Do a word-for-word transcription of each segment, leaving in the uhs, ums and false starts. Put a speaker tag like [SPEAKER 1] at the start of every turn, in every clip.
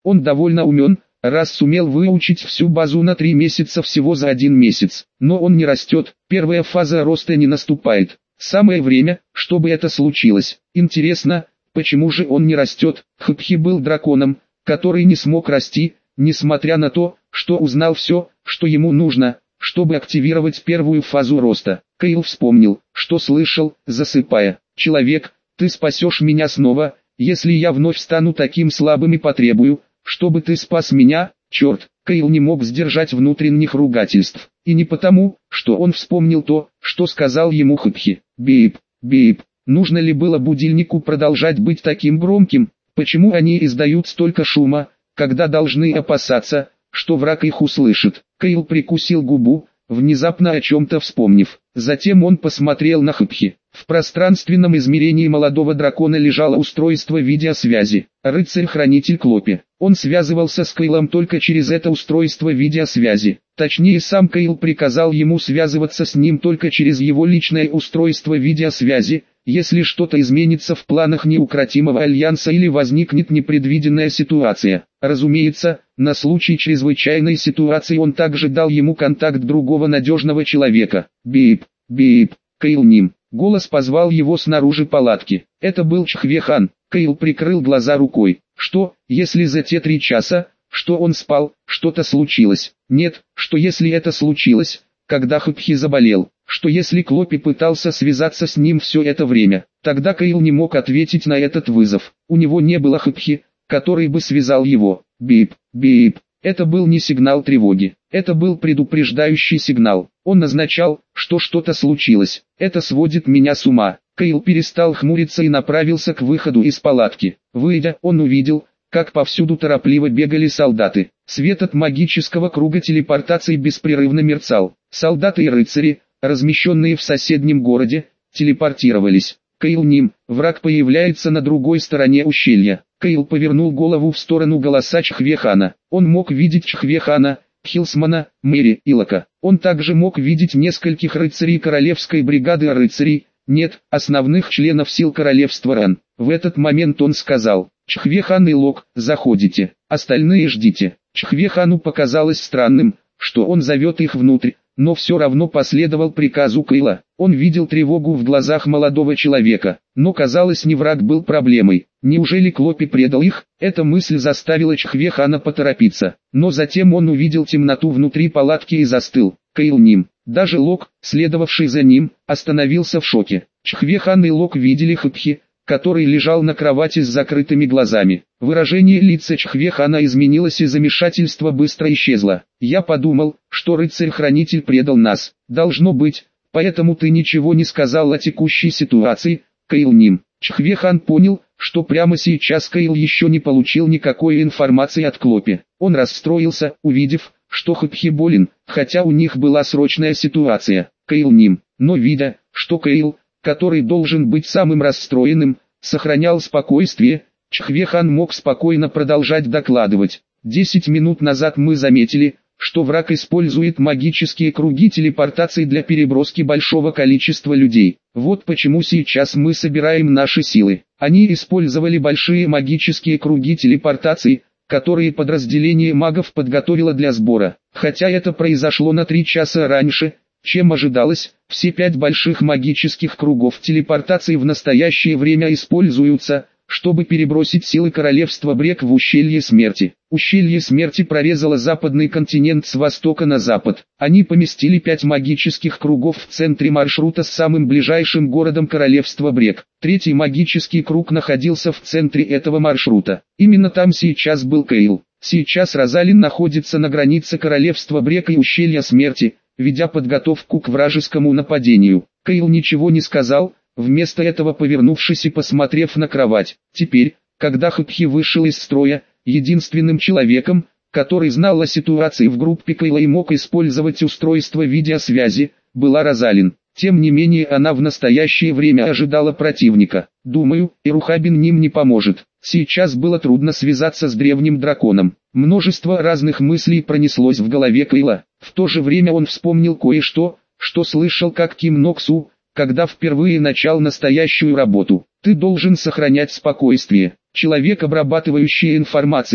[SPEAKER 1] Он довольно умен, раз сумел выучить всю базу на три месяца всего за один месяц. Но он не растет, первая фаза роста не наступает. Самое время, чтобы это случилось. Интересно, почему же он не растет? Хпхи был драконом, который не смог расти, несмотря на то, что узнал все, что ему нужно, чтобы активировать первую фазу роста. Кейл вспомнил, что слышал, засыпая. «Человек, ты спасешь меня снова, если я вновь стану таким слабым и потребую, чтобы ты спас меня». Черт, Кейл не мог сдержать внутренних ругательств. И не потому, что он вспомнил то, что сказал ему Хпхи. «Бип, бип». Нужно ли было будильнику продолжать быть таким громким? Почему они издают столько шума, когда должны опасаться, что враг их услышит? Кейл прикусил губу, внезапно о чем-то вспомнив. Затем он посмотрел на Хпхи. В пространственном измерении молодого дракона лежало устройство видеосвязи. Рыцарь-хранитель Клопи. Он связывался с Кейлом только через это устройство видеосвязи. Точнее, сам Кейл приказал ему связываться с ним только через его личное устройство видеосвязи, если что-то изменится в планах неукротимого альянса или возникнет непредвиденная ситуация. Разумеется, на случай чрезвычайной ситуации он также дал ему контакт другого надежного человека. «Бип, бип, Кейл Ним». Голос позвал его снаружи палатки. Это был Чхве-хан. Кейл прикрыл глаза рукой. Что, если за те три часа, что он спал, что-то случилось? Нет, что если это случилось, когда Хпхи заболел? Что если Клопи пытался связаться с ним все это время? Тогда Кейл не мог ответить на этот вызов. У него не было Хпхи, который бы связал его. Бип, бип. Это был не сигнал тревоги. Это был предупреждающий сигнал. Он означал, что что-то случилось. Это сводит меня с ума. Кейл перестал хмуриться и направился к выходу из палатки. Выйдя, он увидел, как повсюду торопливо бегали солдаты. Свет от магического круга телепортации беспрерывно мерцал. Солдаты и рыцари, размещенные в соседнем городе, телепортировались. Кейл Ним, враг появляется на другой стороне ущелья. Кейл повернул голову в сторону голоса Чхве-хана. Он мог видеть Чхве-хана, Хилсмана, Мэри и Лока. Он также мог видеть нескольких рыцарей королевской бригады рыцарей, нет, основных членов сил королевства Ран. В этот момент он сказал: «Чхве-хан и Лок, заходите, остальные ждите». Чхве-хану показалось странным, что он зовет их внутрь, но все равно последовал приказу Кейла. Он видел тревогу в глазах молодого человека, но казалось, не враг был проблемой. Неужели Клопи предал их? Эта мысль заставила Чхве-хана поторопиться. Но затем он увидел темноту внутри палатки и застыл. Кейл Ним, даже Лок, следовавший за ним, остановился в шоке. Чхве-хан и Лок видели Хпхи, который лежал на кровати с закрытыми глазами. Выражение лица Чхве-хана изменилось и замешательство быстро исчезло. «Я подумал, что рыцарь-хранитель предал нас. Должно быть, поэтому ты ничего не сказал о текущей ситуации, Кейл Ним». Чхве-хан понял, что прямо сейчас Кейл еще не получил никакой информации от Клопи. Он расстроился, увидев, что Хпхи болен, хотя у них была срочная ситуация. Кейл Ним, но видя, что Кейл, который должен быть самым расстроенным, сохранял спокойствие, Чхве-хан мог спокойно продолжать докладывать. Десять минут назад мы заметили, что враг использует магические круги телепортации для переброски большого количества людей. Вот почему сейчас мы собираем наши силы. Они использовали большие магические круги телепортации, которые подразделение магов подготовило для сбора. Хотя это произошло на три часа раньше, чем ожидалось, все пять больших магических кругов телепортации в настоящее время используются, чтобы перебросить силы королевства Брек в ущелье смерти. Ущелье смерти прорезало западный континент с востока на запад. Они поместили пять магических кругов в центре маршрута с самым ближайшим городом королевства Брек. Третий магический круг находился в центре этого маршрута. Именно там сейчас был Кейл. Сейчас Розалин находится на границе королевства Брек и ущелья смерти, ведя подготовку к вражескому нападению. Кейл ничего не сказал, вместо этого повернувшись и посмотрев на кровать. Теперь, когда Хпхи вышел из строя, единственным человеком, который знал о ситуации в группе Кейла и мог использовать устройство видеосвязи, была Розалин. Тем не менее она в настоящее время ожидала противника. Думаю, Ирухабин Ним не поможет. Сейчас было трудно связаться с древним драконом. Множество разных мыслей пронеслось в голове Кейла. В то же время он вспомнил кое-что, что слышал как Ким Ноксу, когда впервые начал настоящую работу. Ты должен сохранять спокойствие. Человек, обрабатывающий информацию,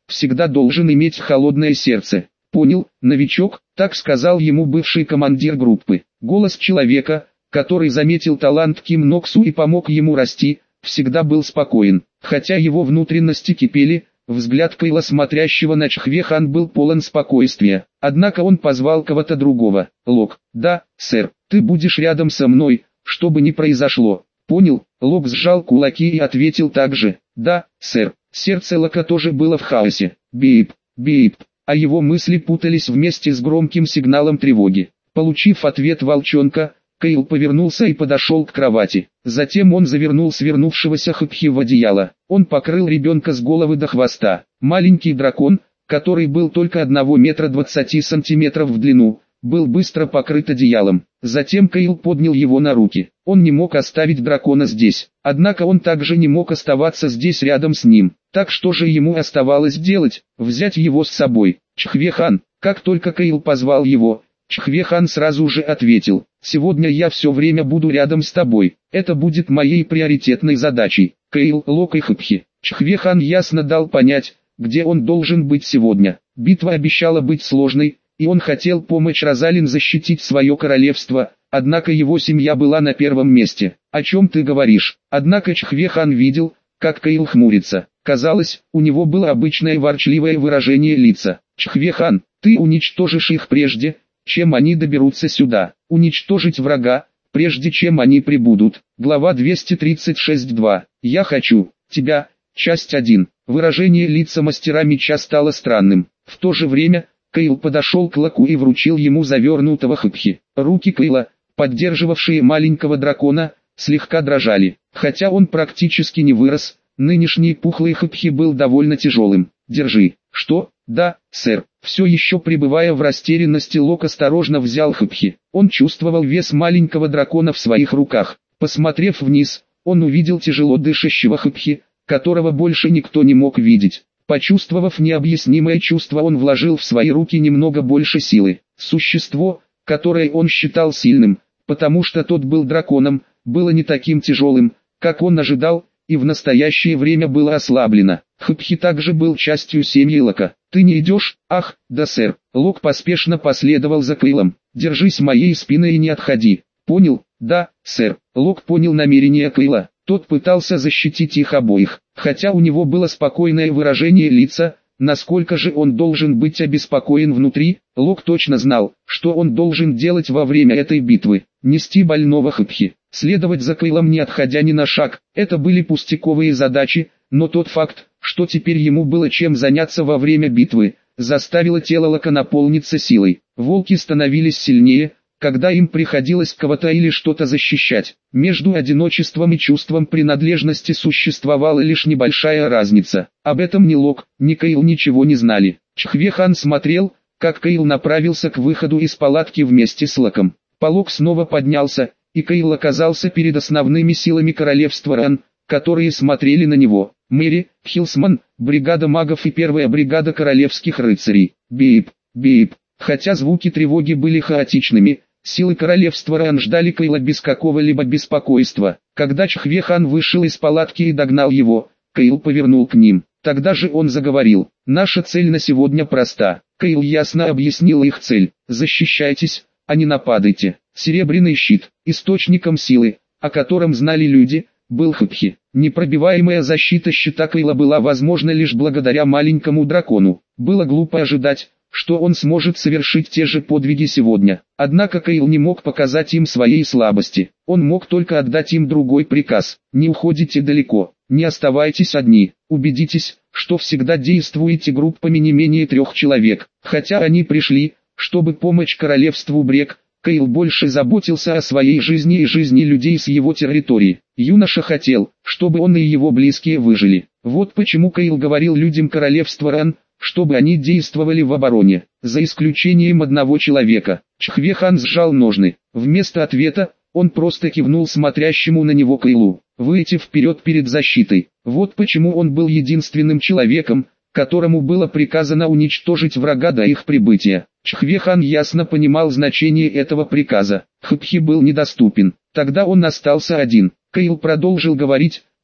[SPEAKER 1] всегда должен иметь холодное сердце. Понял, новичок, так сказал ему бывший командир группы. Голос человека, который заметил талант Ким Ноксу и помог ему расти, всегда был спокоен. Хотя его внутренности кипели, взгляд Кайла, смотрящего на Чхве Хан, был полон спокойствия. Однако он позвал кого-то другого. Лок: да, сэр, ты будешь рядом со мной, что бы ни произошло. Понял? Лок сжал кулаки и ответил также: да, сэр. Сердце Лока тоже было в хаосе. Бип, бип, а его мысли путались вместе с громким сигналом тревоги. Получив ответ волчонка, Кайл повернулся и подошел к кровати. Затем он завернул свернувшегося Хапхи в одеяло. Он покрыл ребенка с головы до хвоста. Маленький дракон, который был только одного метра двадцати сантиметров в длину, был быстро покрыт одеялом. Затем Кайл поднял его на руки. Он не мог оставить дракона здесь. Однако он также не мог оставаться здесь рядом с ним. Так что же ему оставалось делать? Взять его с собой. Чхве Хан. Как только Кайл позвал его, Чхве Хан сразу же ответил: «Сегодня я все время буду рядом с тобой. Это будет моей приоритетной задачей». Кайл, Лок и Хапхи. Чхве Хан ясно дал понять, где он должен быть сегодня. Битва обещала быть сложной, и он хотел помочь Розалин защитить свое королевство, однако его семья была на первом месте. «О чем ты говоришь?» Однако Чхве Хан видел, как Кайл хмурится. Казалось, у него было обычное ворчливое выражение лица. «Чхве Хан, ты уничтожишь их прежде, чем они доберутся сюда. Уничтожить врага, прежде чем они прибудут». Глава двести тридцать шесть два. «Я хочу тебя». Часть один. Выражение лица мастера меча стало странным. В то же время, Кайл подошел к Локу и вручил ему завернутого Хапхи. Руки Кайла, поддерживавшие маленького дракона, слегка дрожали. Хотя он практически не вырос, нынешний пухлый Хапхи был довольно тяжелым. «Держи». «Что?» «Да, сэр». Все еще пребывая в растерянности, Лок осторожно взял Хапхи. Он чувствовал вес маленького дракона в своих руках. Посмотрев вниз, он увидел тяжело дышащего Хапхи, которого больше никто не мог видеть. Почувствовав необъяснимое чувство, он вложил в свои руки немного больше силы. Существо, которое он считал сильным, потому что тот был драконом, было не таким тяжелым, как он ожидал, и в настоящее время было ослаблено. Хапхи также был частью семьи Лока. «Ты не идешь?» «Ах, да, сэр». Лок поспешно последовал за Кайлом. «Держись моей спины и не отходи». «Понял?» «Да, сэр». Лок понял намерения Кайла. Тот пытался защитить их обоих. Хотя у него было спокойное выражение лица, насколько же он должен быть обеспокоен внутри, Лок точно знал, что он должен делать во время этой битвы. Нести больного Хапхи, следовать за Кайлом не отходя ни на шаг. Это были пустяковые задачи, но тот факт, что теперь ему было чем заняться во время битвы, заставило тело Лока наполниться силой. Волки становились сильнее, когда им приходилось кого-то или что-то защищать. Между одиночеством и чувством принадлежности существовала лишь небольшая разница. Об этом ни Лок, ни Кайл ничего не знали. Чхве Хан смотрел, как Кайл направился к выходу из палатки вместе с Локом. Полог снова поднялся, и Кайл оказался перед основными силами королевства Ран, которые смотрели на него. Мэри, Хилсман, бригада магов и первая бригада королевских рыцарей. Бип, бип. Хотя звуки тревоги были хаотичными, силы королевства Ран ждали Кайла без какого-либо беспокойства. Когда Чхве Хан вышел из палатки и догнал его, Кайл повернул к ним. Тогда же он заговорил: «Наша цель на сегодня проста». Кайл ясно объяснил их цель: «Защищайтесь, а не нападайте». Серебряный щит, источником силы, о котором знали люди, был Хапхи. Непробиваемая защита щита Кайла была возможна лишь благодаря маленькому дракону. Было глупо ожидать, что он сможет совершить те же подвиги сегодня. Однако Кайл не мог показать им своей слабости. Он мог только отдать им другой приказ: «Не уходите далеко, не оставайтесь одни, убедитесь, что всегда действуете группами не менее трех человек». Хотя они пришли, чтобы помочь королевству Брек, Кайл больше заботился о своей жизни и жизни людей с его территории. Юноша хотел, чтобы он и его близкие выжили. Вот почему Кайл говорил людям королевства Ран, чтобы они действовали в обороне, за исключением одного человека. Чхве Хан сжал ножны. Вместо ответа, он просто кивнул смотрящему на него Кайлу: «Выйти вперед перед защитой». Вот почему он был единственным человеком, которому было приказано уничтожить врага до их прибытия. Чхве Хан ясно понимал значение этого приказа. Хапхи был недоступен. Тогда он остался один. Кайл продолжил говорить,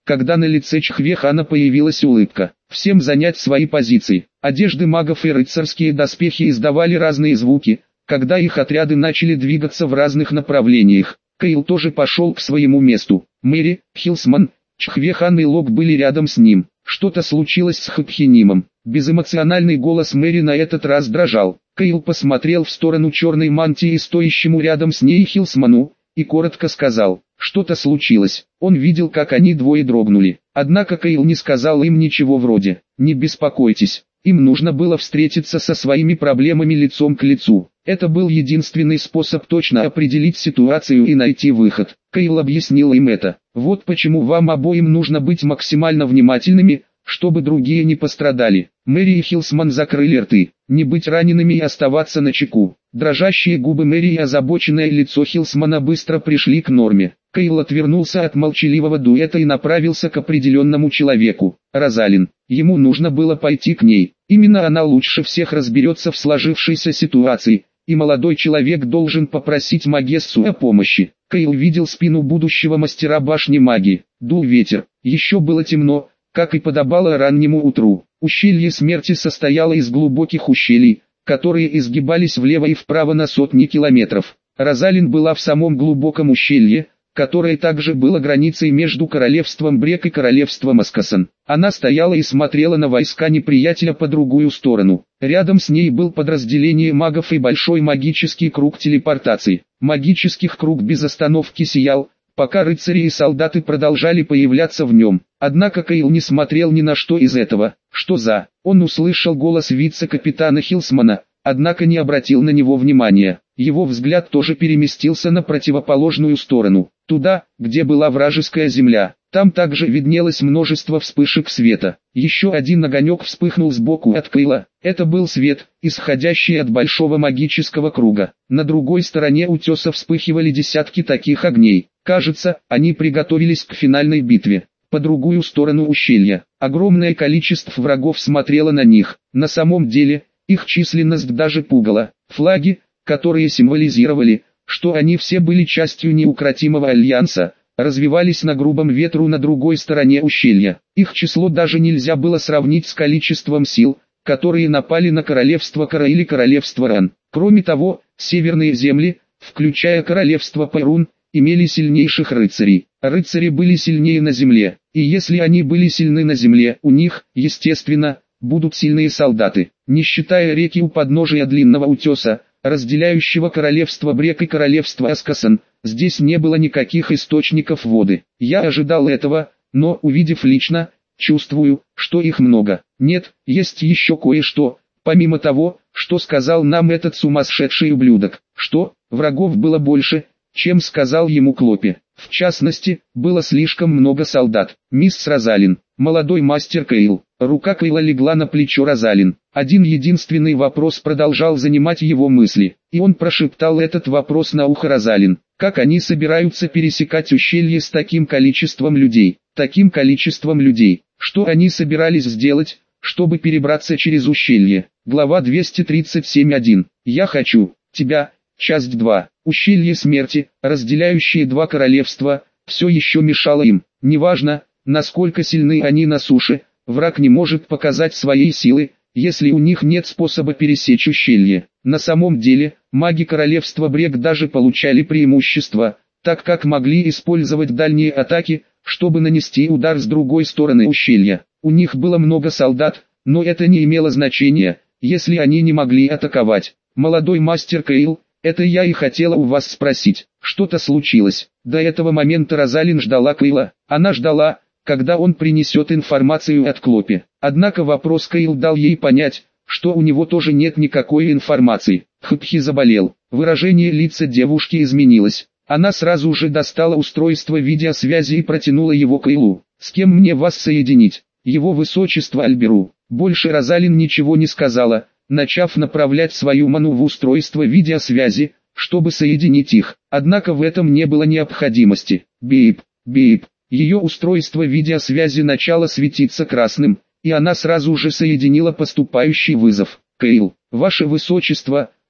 [SPEAKER 1] когда на лице Чхвехана появилась улыбка. Всем занять свои позиции. Одежды магов и рыцарские доспехи издавали разные звуки, когда их отряды начали двигаться в разных направлениях. Кейл тоже пошел к своему месту. Мэри, Хилсман, Чхвехан и Лок были рядом с ним. Что-то случилось с Хапхинимом. Безэмоциональный голос Мэри на этот раз дрожал. Кейл посмотрел в сторону черной мантии стоящему рядом с ней Хилсману, и коротко сказал: что-то случилось. Он видел, как они двое дрогнули. Однако Кейл не сказал им ничего вроде: не беспокойтесь. Им нужно было встретиться со своими проблемами лицом к лицу. Это был единственный способ точно определить ситуацию и найти выход. Кейл объяснил им это. Вот почему вам обоим нужно быть максимально внимательными, чтобы другие не пострадали. Мэри и Хилсман закрыли рты, не быть ранеными и оставаться начеку. Дрожащие губы Мэри и озабоченное лицо Хилсмана быстро пришли к норме. Кейл отвернулся от молчаливого дуэта и направился к определенному человеку. Розалин. Ему нужно было пойти к ней. Именно она лучше всех разберется в сложившейся ситуации, и молодой человек должен попросить Магессу о помощи. Кейл видел спину будущего мастера башни магии. Дул ветер. Еще было темно, как и подобало раннему утру. Ущелье смерти состояло из глубоких ущелий, которые изгибались влево и вправо на сотни километров. Розалин была в самом глубоком ущелье, которое также было границей между королевством Брек и королевством Аскасан. Она стояла и смотрела на войска неприятеля по другую сторону. Рядом с ней был подразделение магов и большой магический круг телепортации. Магический круг без остановки сиял, пока рыцари и солдаты продолжали появляться в нем. Однако Кейл не смотрел ни на что из этого. Что за? Он услышал голос вице-капитана Хилсмана, однако не обратил на него внимания. Его взгляд тоже переместился на противоположную сторону, туда, где была вражеская земля. Там также виднелось множество вспышек света. Еще один огонек вспыхнул сбоку от Кейла. Это был свет, исходящий от большого магического круга. На другой стороне утеса вспыхивали десятки таких огней. Кажется, они приготовились к финальной битве. По другую сторону ущелья, огромное количество врагов смотрело на них. На самом деле, их численность даже пугала. Флаги, которые символизировали, что они все были частью неукротимого альянса, развивались на грубом ветру на другой стороне ущелья. Их число даже нельзя было сравнить с количеством сил, которые напали на королевство Кара или королевство Ран. Кроме того, северные земли, включая королевство Пайрун, имели сильнейших рыцарей. Рыцари были сильнее на земле, и если они были сильны на земле, у них, естественно, будут сильные солдаты. Не считая реки у подножия длинного утеса, разделяющего королевство Брек и королевство Аскасан, здесь не было никаких источников воды. Я ожидал этого, но, увидев лично, чувствую, что их много. Нет, есть еще кое-что, помимо того, что сказал нам этот сумасшедший ублюдок. Что, врагов было больше, чем сказал ему Клопи. В частности, было слишком много солдат. Мисс Розалин, молодой мастер Кейл. Рука Кейла легла на плечо Розалин. Один единственный вопрос продолжал занимать его мысли, и он прошептал этот вопрос на ухо Розалин. Как они собираются пересекать ущелье с таким количеством людей? Таким количеством людей. Что они собирались сделать, чтобы перебраться через ущелье? Глава двести тридцать семь точка один. Я хочу тебя. Часть два. Ущелье смерти, разделяющие два королевства, все еще мешало им. Неважно, насколько сильны они на суше, враг не может показать своей силы, если у них нет способа пересечь ущелье. На самом деле, маги королевства Брек даже получали преимущество, так как могли использовать дальние атаки, чтобы нанести удар с другой стороны ущелья. У них было много солдат, но это не имело значения, если они не могли атаковать. Молодой мастер Кейл, это я и хотела у вас спросить. Что-то случилось. До этого момента Розалин ждала Кейла. Она ждала, когда он принесет информацию от Клопи. Однако вопрос Кейл дал ей понять, что у него тоже нет никакой информации. Хпхи заболел. Выражение лица девушки изменилось. Она сразу же достала устройство видеосвязи и протянула его Кейлу. «С кем мне вас соединить?» «Его высочество Альберу». Больше Розалин ничего не сказала, начав направлять свою ману в устройство видеосвязи, чтобы соединить их. Однако в этом не было необходимости. Бип, бип. Ее устройство видеосвязи начало светиться красным, и она сразу же соединила поступающий вызов. «Кейл, ваше высочество,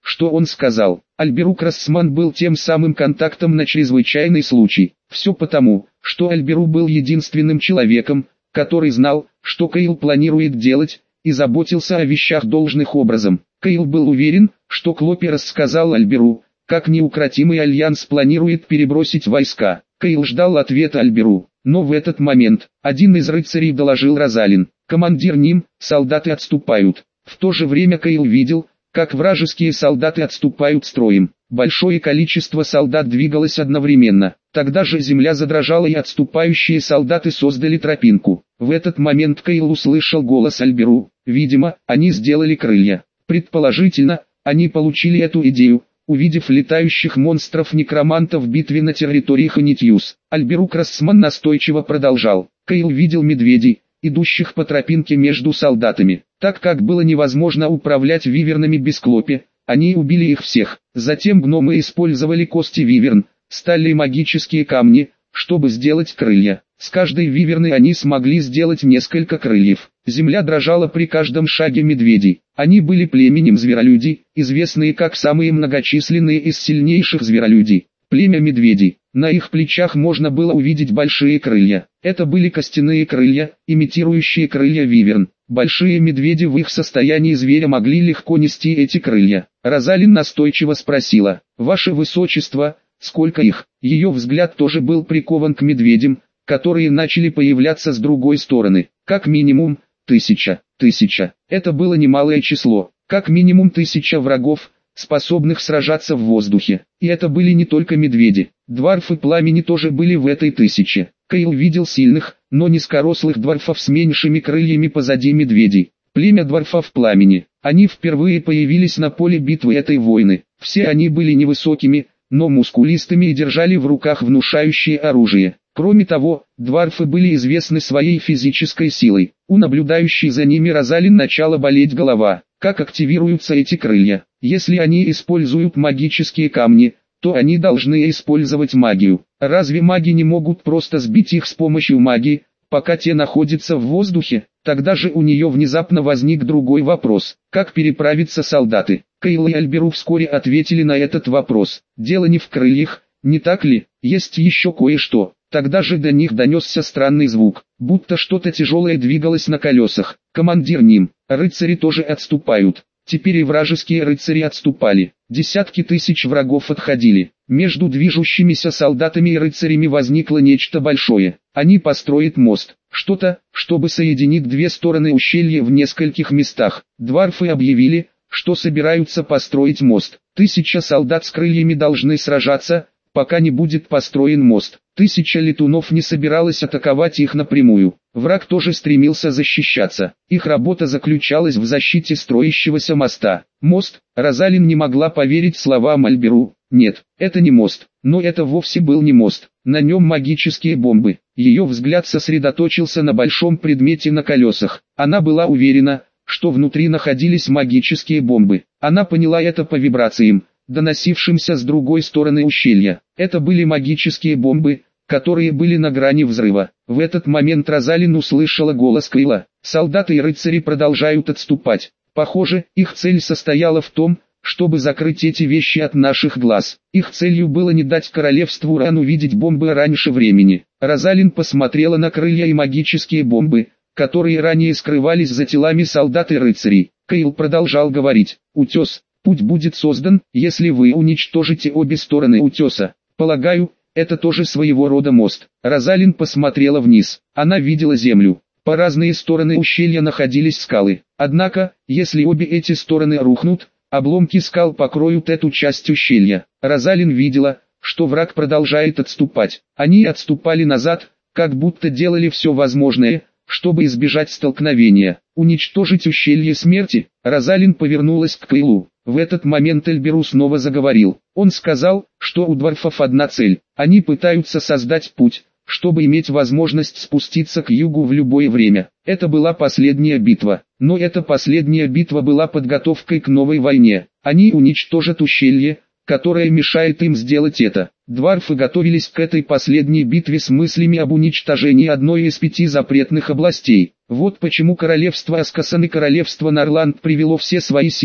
[SPEAKER 1] что он сказал. Альберук Рассман был тем самым контактом на чрезвычайный случай. Все потому, что Альберу был единственным человеком, который знал, что Кейл планирует делать, и заботился о вещах должным образом. Кейл был уверен, что Клопи рассказал Альберу, как неукротимый альянс планирует перебросить войска. Кейл ждал ответа Альберу, но в этот момент, один из рыцарей доложил Розалин: «Командир Ним, солдаты отступают». В то же время Кейл видел, как вражеские солдаты отступают строем. Большое количество солдат двигалось одновременно. Тогда же земля задрожала и отступающие солдаты создали тропинку. В этот момент Кейл услышал голос Альберу. Видимо, они сделали крылья. Предположительно, они получили эту идею, увидев летающих монстров-некромантов в битве на территории Ханитьюс. Альберук Рассман настойчиво продолжал. Кейл видел медведей, идущих по тропинке между солдатами. Так как было невозможно управлять вивернами без Клопи, они убили их всех. Затем гномы использовали кости виверн, стали магические камни, чтобы сделать крылья. С каждой виверны они смогли сделать несколько крыльев. Земля дрожала при каждом шаге медведей. Они были племенем зверолюдей, известные как самые многочисленные из сильнейших зверолюдей. Племя медведей. На их плечах можно было увидеть большие крылья. Это были костяные крылья, имитирующие крылья виверн. Большие медведи в их состоянии зверя могли легко нести эти крылья. Розалин настойчиво спросила: «Ваше Высочество, сколько их?» Ее взгляд тоже был прикован к медведям, которые начали появляться с другой стороны. Как минимум, тысяча. Тысяча. Это было немалое число. Как минимум тысяча врагов, способных сражаться в воздухе. И это были не только медведи. Дварфы пламени тоже были в этой тысяче. Кейл видел сильных, но низкорослых дварфов с меньшими крыльями позади медведей. Племя дварфов пламени. Они впервые появились на поле битвы этой войны. Все они были невысокими, но мускулистыми и держали в руках внушающее оружие. Кроме того, дварфы были известны своей физической силой. У наблюдающей за ними Розалин начала болеть голова. Как активируются эти крылья? Если они используют магические камни, то они должны использовать магию. Разве маги не могут просто сбить их с помощью магии, пока те находятся в воздухе? Тогда же у нее внезапно возник другой вопрос: как переправиться солдаты? Кейл и Альберу вскоре ответили на этот вопрос. Дело не в крыльях, не так ли? Есть еще кое-что. Тогда же до них донесся странный звук, будто что-то тяжелое двигалось на колесах. «Командир Ним, рыцари тоже отступают». Теперь и вражеские рыцари отступали. Десятки тысяч врагов отходили. Между движущимися солдатами и рыцарями возникло нечто большое. Они построят мост. Что-то, чтобы соединить две стороны ущелья в нескольких местах. Дварфы объявили, что собираются построить мост. Тысяча солдат с крыльями должны сражаться, пока не будет построен мост. Тысяча летунов не собиралась атаковать их напрямую. Враг тоже стремился защищаться. Их работа заключалась в защите строящегося моста. Мост. Розалин не могла поверить словам Альберу. Нет, это не мост. Но это вовсе был не мост. На нем магические бомбы. Ее взгляд сосредоточился на большом предмете на колесах. Она была уверена, что внутри находились магические бомбы. Она поняла это по вибрациям, доносившимся с другой стороны ущелья. Это были магические бомбы, которые были на грани взрыва. В этот момент Розалин услышала голос Кейла. Солдаты и рыцари продолжают отступать. Похоже, их цель состояла в том, чтобы закрыть эти вещи от наших глаз. Их целью было не дать королевству Ран увидеть бомбы раньше времени. Розалин посмотрела на крылья и магические бомбы, которые ранее скрывались за телами солдат и рыцарей. Кейл продолжал говорить: «Утес. Путь будет создан, если вы уничтожите обе стороны утеса. Полагаю, это тоже своего рода мост». Розалин посмотрела вниз. Она видела землю. По разные стороны ущелья находились скалы. Однако, если обе эти стороны рухнут, обломки скал покроют эту часть ущелья. Розалин видела, что враг продолжает отступать. Они отступали назад, как будто делали все возможное, чтобы избежать столкновения. Уничтожить ущелье смерти. Розалин повернулась к Кейлу. В этот момент Альберу снова заговорил. Он сказал, что у дварфов одна цель. Они пытаются создать путь, чтобы иметь возможность спуститься к югу в любое время. Это была последняя битва. Но эта последняя битва была подготовкой к новой войне. Они уничтожат ущелье, которое мешает им сделать это. Дварфы готовились к этой последней битве с мыслями об уничтожении одной из пяти запретных областей. Вот почему королевство Аскасан и королевство Нарланд привело все свои силы,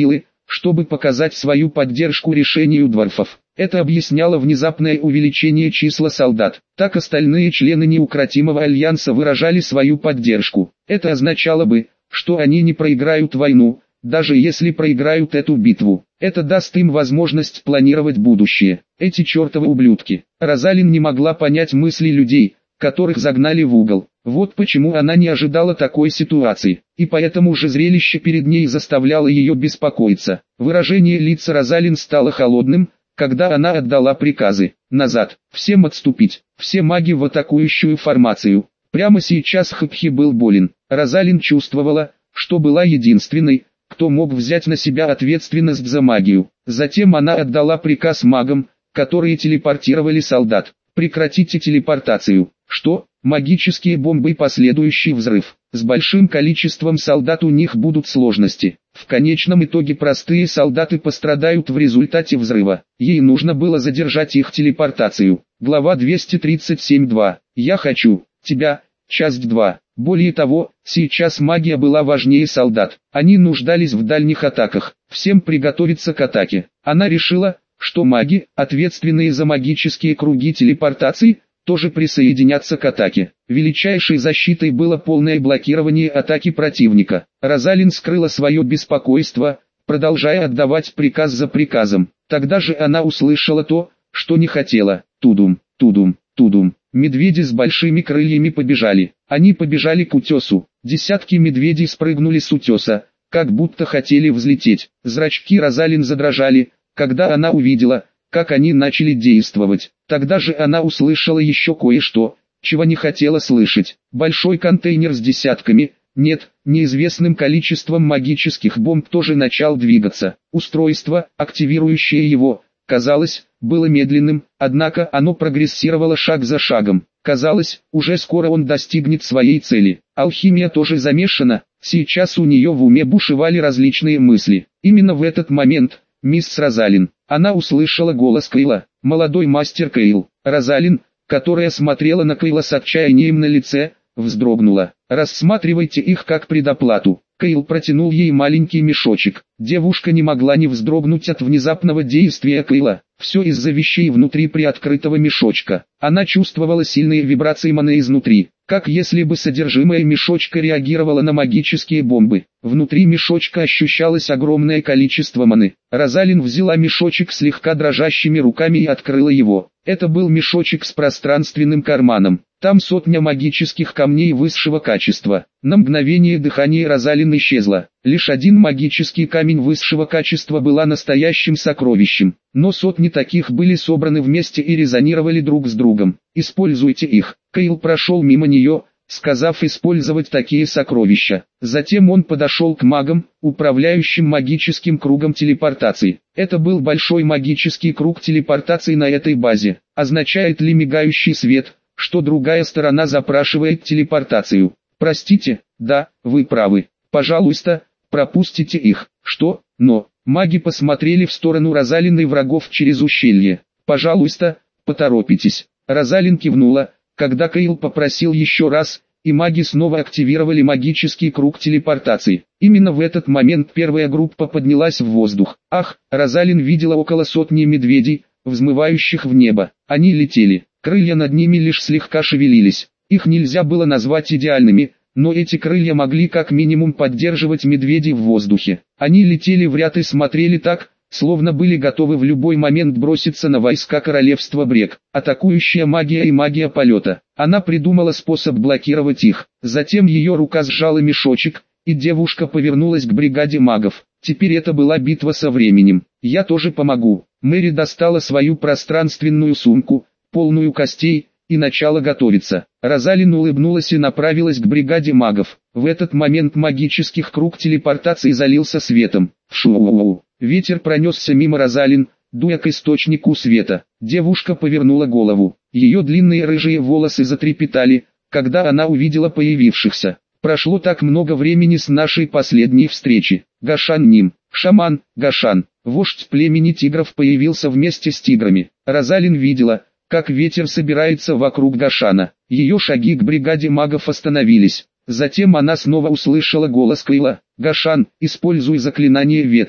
[SPEAKER 1] чтобы показать свою поддержку решению дворфов. Это объясняло внезапное увеличение числа солдат. Так остальные члены неукротимого альянса выражали свою поддержку. Это означало бы, что они не проиграют войну, даже если проиграют эту битву. Это даст им возможность планировать будущее. Эти чертовы ублюдки. Розалин не могла понять мысли людей, которых загнали в угол. Вот почему она не ожидала такой ситуации, и поэтому же зрелище перед ней заставляло ее беспокоиться. Выражение лица Розалин стало холодным, когда она отдала приказы. Назад, всем отступить, все маги в атакующую формацию. Прямо сейчас Хапхи был болен. Розалин чувствовала, что была единственной, кто мог взять на себя ответственность за магию. Затем она отдала приказ магам, которые телепортировали солдат. Прекратите телепортацию. Что? Магические бомбы и последующий взрыв. С большим количеством солдат у них будут сложности. В конечном итоге простые солдаты пострадают в результате взрыва. Ей нужно было задержать их телепортацию. Глава двести тридцать семь два. Я хочу тебя. Часть два. Более того, сейчас магия была важнее солдат. Они нуждались в дальних атаках. Всем приготовиться к атаке. Она решила, что маги, ответственные за магические круги телепортации, тоже присоединятся к атаке. Величайшей защитой было полное блокирование атаки противника. Розалин скрыла свое беспокойство, продолжая отдавать приказ за приказом. Тогда же она услышала то, что не хотела. Тудум, тудум, тудум. Медведи с большими крыльями побежали. Они побежали к утесу. Десятки медведей спрыгнули с утеса, как будто хотели взлететь. Зрачки Розалин задрожали, когда она увидела, как они начали действовать. Тогда же она услышала еще кое-что, чего не хотела слышать. Большой контейнер с десятками, нет, неизвестным количеством магических бомб тоже начал двигаться. Устройство, активирующее его, казалось, было медленным, однако оно прогрессировало шаг за шагом. Казалось, уже скоро он достигнет своей цели. Алхимия тоже замешана, сейчас у нее в уме бушевали различные мысли. Именно в этот момент, мисс Розалин, она услышала голос Кейла, молодой мастер Кейл. Розалин, которая смотрела на Кейла с отчаянием на лице, вздрогнула. «Рассматривайте их как предоплату». Кейл протянул ей маленький мешочек. Девушка не могла не вздрогнуть от внезапного действия Кейла. Все из-за вещей внутри приоткрытого мешочка. Она чувствовала сильные вибрации маны изнутри, как если бы содержимое мешочка реагировало на магические бомбы. Внутри мешочка ощущалось огромное количество маны. Розалин взяла мешочек слегка дрожащими руками и открыла его. Это был мешочек с пространственным карманом. Там сотня магических камней высшего качества. На мгновение дыхание Розалин исчезло. Лишь один магический камень высшего качества была настоящим сокровищем. Но сотни таких были собраны вместе и резонировали друг с другом. Используйте их. Кейл прошел мимо нее, сказав использовать такие сокровища. Затем он подошел к магам, управляющим магическим кругом телепортации. Это был большой магический круг телепортации на этой базе. Означает ли мигающий свет, что другая сторона запрашивает телепортацию? Простите, да, вы правы. Пожалуйста, пропустите их. Что? Но, маги посмотрели в сторону Розалин и врагов через ущелье. Пожалуйста, поторопитесь. Розалин кивнула, когда Кейл попросил еще раз, и маги снова активировали магический круг телепортации. Именно в этот момент первая группа поднялась в воздух. Ах, Розалин видела около сотни медведей, взмывающих в небо. Они летели. Крылья над ними лишь слегка шевелились. Их нельзя было назвать идеальными, но эти крылья могли как минимум поддерживать медведей в воздухе. Они летели в ряд и смотрели так, словно были готовы в любой момент броситься на войска королевства Брек. Атакующая магия и магия полета. Она придумала способ блокировать их. Затем ее рука сжала мешочек, и девушка повернулась к бригаде магов. Теперь это была битва со временем. «Я тоже помогу». Мэри достала свою пространственную сумку, полную костей, и начала готовиться. Розалин улыбнулась и направилась к бригаде магов. В этот момент магический круг телепортации залился светом. Фшу. Ветер пронесся мимо Розалин, дуя к источнику света. Девушка повернула голову. Ее длинные рыжие волосы затрепетали, когда она увидела появившихся. Прошло так много времени с нашей последней встречи. Гашан Ним, шаман, Гашан, вождь племени тигров появился вместе с тиграми. Розалин видела, как ветер собирается вокруг Гашана. Ее шаги к бригаде магов остановились. Затем она снова услышала голос Кейла. «Гашан, используй заклинание ветра».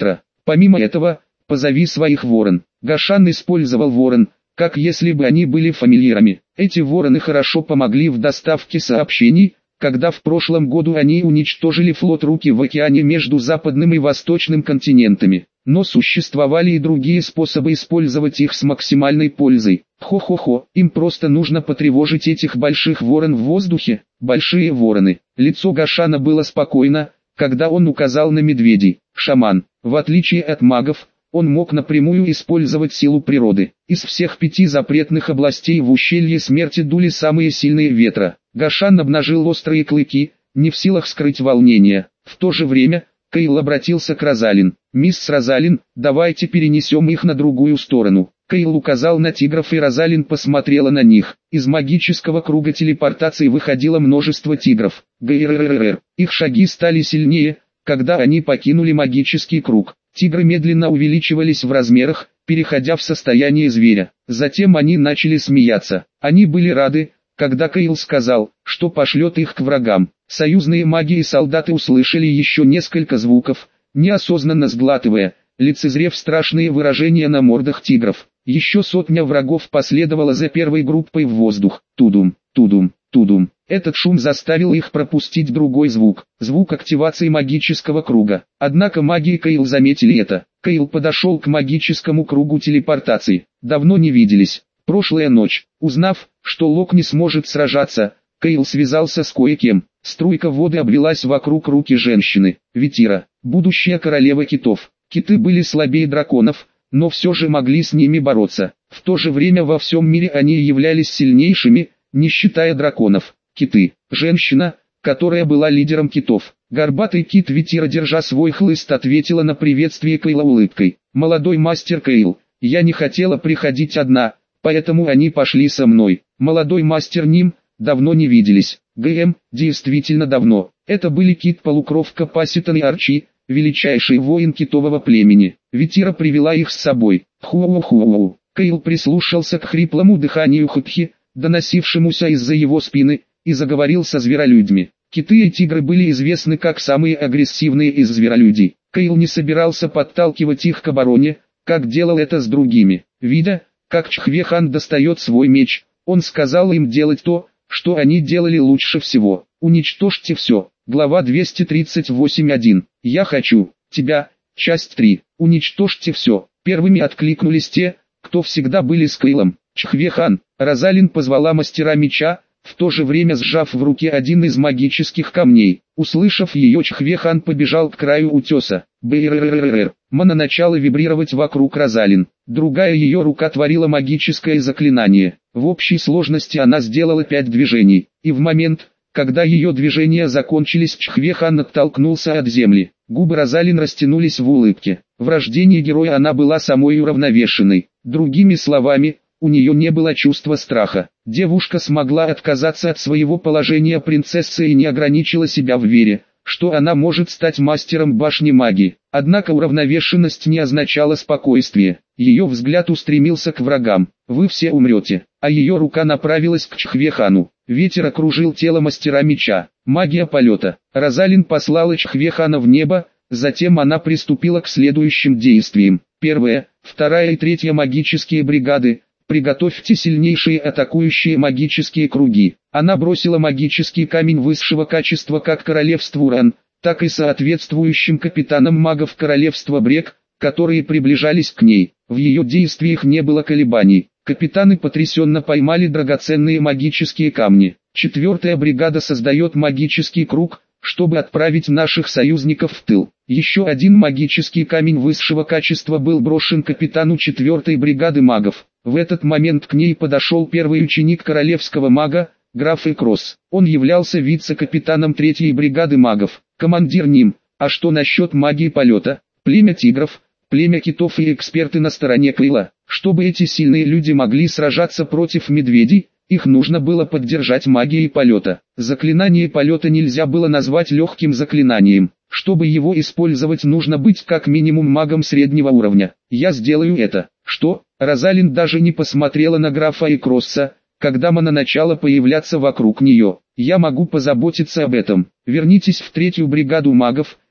[SPEAKER 1] Помимо этого, позови своих ворон. Гашан использовал ворон, как если бы они были фамильярами. Эти вороны хорошо помогли в доставке сообщений, когда в прошлом году они уничтожили флот Руки в океане между западным и восточным континентами. Но существовали и другие способы использовать их с максимальной пользой. Хо-хо-хо, им просто нужно потревожить этих больших ворон в воздухе. Большие вороны. Лицо Гашана было спокойно, когда он указал на медведей. Шаман, в отличие от магов, он мог напрямую использовать силу природы. Из всех пяти запретных областей в ущелье смерти дули самые сильные ветра. Гашан обнажил острые клыки, не в силах скрыть волнение. В то же время, Кейл обратился к Розалин. «Мисс Розалин, давайте перенесем их на другую сторону». Кейл указал на тигров, и Розалин посмотрела на них. Из магического круга телепортации выходило множество тигров. Грррррр. Их шаги стали сильнее, когда они покинули магический круг. Тигры медленно увеличивались в размерах, переходя в состояние зверя. Затем они начали смеяться. Они были рады, когда Кейл сказал, что пошлет их к врагам. Союзные маги и солдаты услышали еще несколько звуков, неосознанно сглатывая, лицезрев страшные выражения на мордах тигров. Еще сотня врагов последовала за первой группой в воздух. Тудум, тудум, тудум. Этот шум заставил их пропустить другой звук, звук активации магического круга. Однако маги и Кейл заметили это. Кейл подошел к магическому кругу телепортации. Давно не виделись. Прошлая ночь, узнав, что Лок не сможет сражаться, Кейл связался с кое-кем. Струйка воды обвелась вокруг руки женщины. Ветира, будущая королева китов. Киты были слабее драконов, но все же могли с ними бороться. В то же время во всем мире они являлись сильнейшими, не считая драконов. Киты. Женщина, которая была лидером китов. Горбатый кит Ветира, держа свой хлыст, ответила на приветствие Кейла улыбкой. «Молодой мастер Кейл, я не хотела приходить одна, поэтому они пошли со мной. Молодой мастер Ним, давно не виделись». ГМ, действительно давно. Это были кит-полукровка Паситон и Арчи, величайший воин китового племени. Ветира привела их с собой. Ху-ху-ху. Кейл прислушался к хриплому дыханию Хутхи, доносившемуся из-за его спины, и заговорил со зверолюдьми. Киты и тигры были известны как самые агрессивные из зверолюдей. Кейл не собирался подталкивать их к обороне, как делал это с другими. Видя, как Чхвехан достает свой меч, он сказал им делать то, что они делали лучше всего. Уничтожьте все. Глава двести тридцать восемь один. Я хочу тебя. Часть три. Уничтожьте все. Первыми откликнулись те, кто всегда были с Кейлом. Чхвехан. Розалин позвала мастера меча, в то же время сжав в руке один из магических камней. Услышав ее, Чхвехан побежал к краю утеса. Бррррррр. Мана начала вибрировать вокруг Розалин. Другая ее рука творила магическое заклинание. В общей сложности она сделала пять движений. И в момент, когда ее движения закончились, Чхвехан оттолкнулся от земли. Губы Розалин растянулись в улыбке. В рождении героя она была самой уравновешенной. Другими словами, у нее не было чувства страха. Девушка смогла отказаться от своего положения принцессы и не ограничила себя в вере, что она может стать мастером башни магии. Однако уравновешенность не означала спокойствие. Ее взгляд устремился к врагам. Вы все умрете. А ее рука направилась к Чхвехану. Ветер окружил тело мастера меча. Магия полета. Розалин послала Чхвехана в небо, затем она приступила к следующим действиям. Первая, вторая и третья магические бригады. Приготовьте сильнейшие атакующие магические круги. Она бросила магический камень высшего качества как королевству Уран, так и соответствующим капитанам магов королевства Брек, которые приближались к ней. В ее действиях не было колебаний. Капитаны потрясенно поймали драгоценные магические камни. Четвертая бригада создает магический круг, чтобы отправить наших союзников в тыл. Еще один магический камень высшего качества был брошен капитану четвертой бригады магов. В этот момент к ней подошел первый ученик королевского мага, граф Экрос. Он являлся вице-капитаном третьей бригады магов. Командир Ним, а что насчет магии полета? Племя тигров, племя китов и эксперты на стороне Кейла. Чтобы эти сильные люди могли сражаться против медведей, их нужно было поддержать магией полета. Заклинание полета нельзя было назвать легким заклинанием. Чтобы его использовать, нужно быть как минимум магом среднего уровня. Я сделаю это. Что? Розалин даже не посмотрела на графа и Кросса, когда Мана начала появляться вокруг нее. Я могу позаботиться об этом. Вернитесь в третью бригаду магов,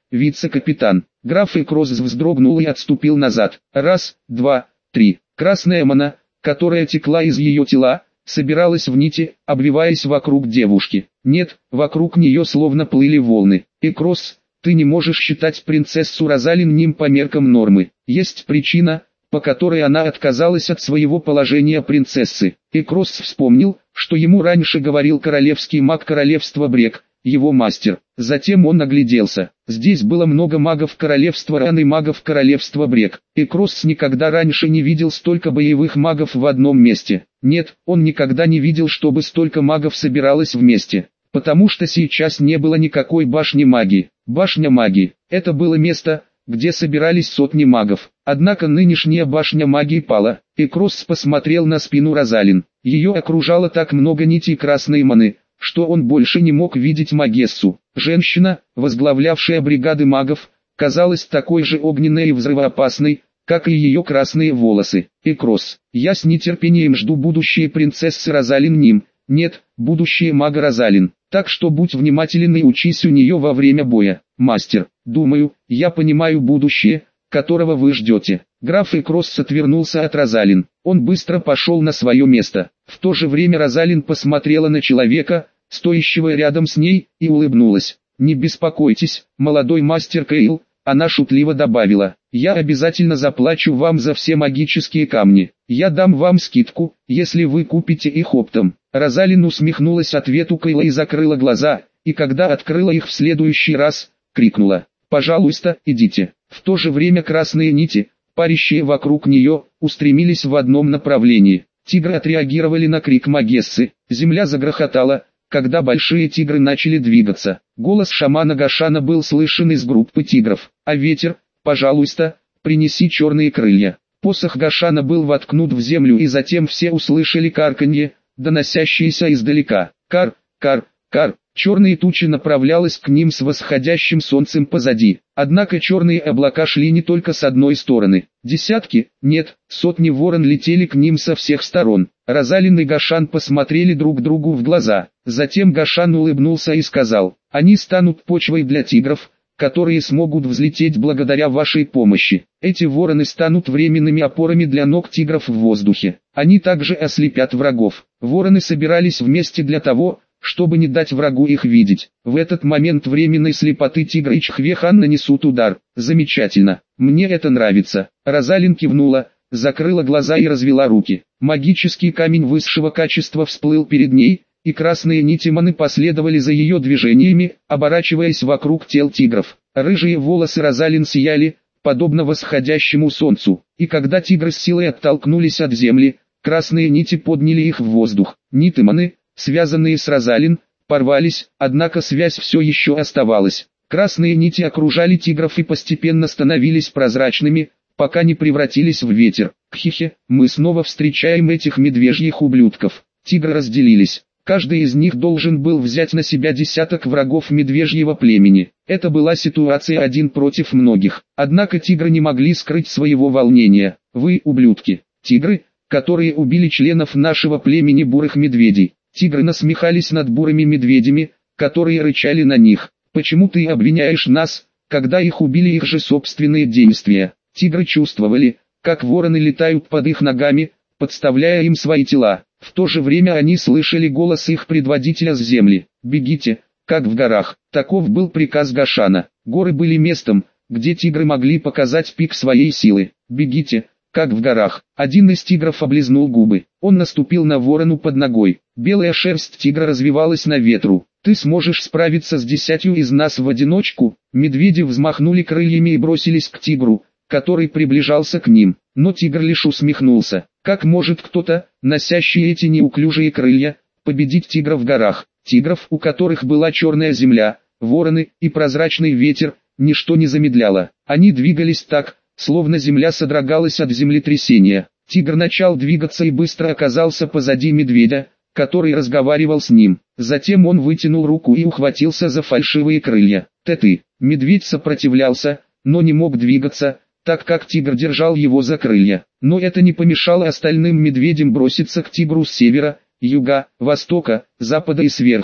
[SPEAKER 1] вице-капитан. Граф Экрос вздрогнул и отступил назад. Раз, два, три. Красная мана, которая текла из ее тела, собиралась в нити, обвиваясь вокруг девушки. Нет, вокруг нее словно плыли волны. Экрос, ты не можешь считать принцессу Розалин ним по меркам нормы. Есть причина, по которой она отказалась от своего положения принцессы. Экрос вспомнил, что ему раньше говорил королевский маг королевства Брек, его мастер. Затем он огляделся. Здесь было много магов королевства Ран и магов королевства Брек. Экрос никогда раньше не видел столько боевых магов в одном месте. Нет, он никогда не видел, чтобы столько магов собиралось вместе. Потому что сейчас не было никакой башни магии. Башня магии – это было место, где собирались сотни магов. Однако нынешняя башня магии пала. Экрос посмотрел на спину Розалин. Ее окружало так много нитей красной маны, что он больше не мог видеть Магессу. Женщина, возглавлявшая бригады магов, казалась такой же огненной и взрывоопасной, как и ее красные волосы. Экрос, я с нетерпением жду будущей принцессы Розалин Ним. Нет, будущее мага Розалин. Так что будь внимателен и учись у нее во время боя. Мастер, думаю, я понимаю будущее, которого вы ждете. Граф Экрос отвернулся от Розалин. Он быстро пошел на свое место. В то же время Розалин посмотрела на человека, стоящего рядом с ней, и улыбнулась. Не беспокойтесь, молодой мастер Кейл, она шутливо добавила. Я обязательно заплачу вам за все магические камни. Я дам вам скидку, если вы купите их оптом. Розалин усмехнулась ответу Кейла и закрыла глаза, и когда открыла их в следующий раз, крикнула: «Пожалуйста, идите». В то же время красные нити, парящие вокруг нее, устремились в одном направлении. Тигры отреагировали на крик Магессы. Земля загрохотала, когда большие тигры начали двигаться. Голос шамана Гашана был слышен из группы тигров. «А ветер, пожалуйста, принеси черные крылья». Посох Гашана был воткнут в землю, и затем все услышали карканье, доносящееся издалека. Кар, кар, кар. Черные тучи направлялась к ним с восходящим солнцем позади. Однако черные облака шли не только с одной стороны. Десятки, нет, сотни ворон летели к ним со всех сторон. Розалин и Гашан посмотрели друг другу в глаза. Затем Гашан улыбнулся и сказал: «Они станут почвой для тигров, которые смогут взлететь благодаря вашей помощи. Эти вороны станут временными опорами для ног тигров в воздухе. Они также ослепят врагов». Вороны собирались вместе для того, чтобы не дать врагу их видеть. В этот момент временной слепоты тигра и Чхвехан нанесут удар. Замечательно. Мне это нравится. Розалин кивнула, закрыла глаза и развела руки. Магический камень высшего качества всплыл перед ней, и красные нити маны последовали за ее движениями, оборачиваясь вокруг тел тигров. Рыжие волосы Розалин сияли, подобно восходящему солнцу, и когда тигры с силой оттолкнулись от земли, красные нити подняли их в воздух. Ниты маны, связанные с Розалин, порвались, однако связь все еще оставалась. Красные нити окружали тигров и постепенно становились прозрачными, пока не превратились в ветер. Кхихе, мы снова встречаем этих медвежьих ублюдков. Тигры разделились. Каждый из них должен был взять на себя десяток врагов медвежьего племени. Это была ситуация один против многих. Однако тигры не могли скрыть своего волнения. Вы, ублюдки, тигры, которые убили членов нашего племени бурых медведей. Тигры насмехались над бурыми медведями, которые рычали на них. Почему ты обвиняешь нас, когда их убили их же собственные действия? Тигры чувствовали, как вороны летают под их ногами, подставляя им свои тела. В то же время они слышали голос их предводителя с земли. «Бегите, как в горах». Таков был приказ Гашана. Горы были местом, где тигры могли показать пик своей силы. «Бегите, как в горах». Один из тигров облизнул губы. Он наступил на ворону под ногой. Белая шерсть тигра развивалась на ветру. «Ты сможешь справиться с десятью из нас в одиночку?» Медведи взмахнули крыльями и бросились к тигру, который приближался к ним. Но тигр лишь усмехнулся. Как может кто-то, носящий эти неуклюжие крылья, победить тигра в горах? Тигров, у которых была черная земля, вороны и прозрачный ветер, ничто не замедляло. Они двигались так, словно земля содрогалась от землетрясения. Тигр начал двигаться и быстро оказался позади медведя, который разговаривал с ним. Затем он вытянул руку и ухватился за фальшивые крылья. «Ты-ты!» Медведь сопротивлялся, но не мог двигаться, так как тигр держал его за крылья. Но это не помешало остальным медведям броситься к тигру с севера, юга, востока, запада и сверху.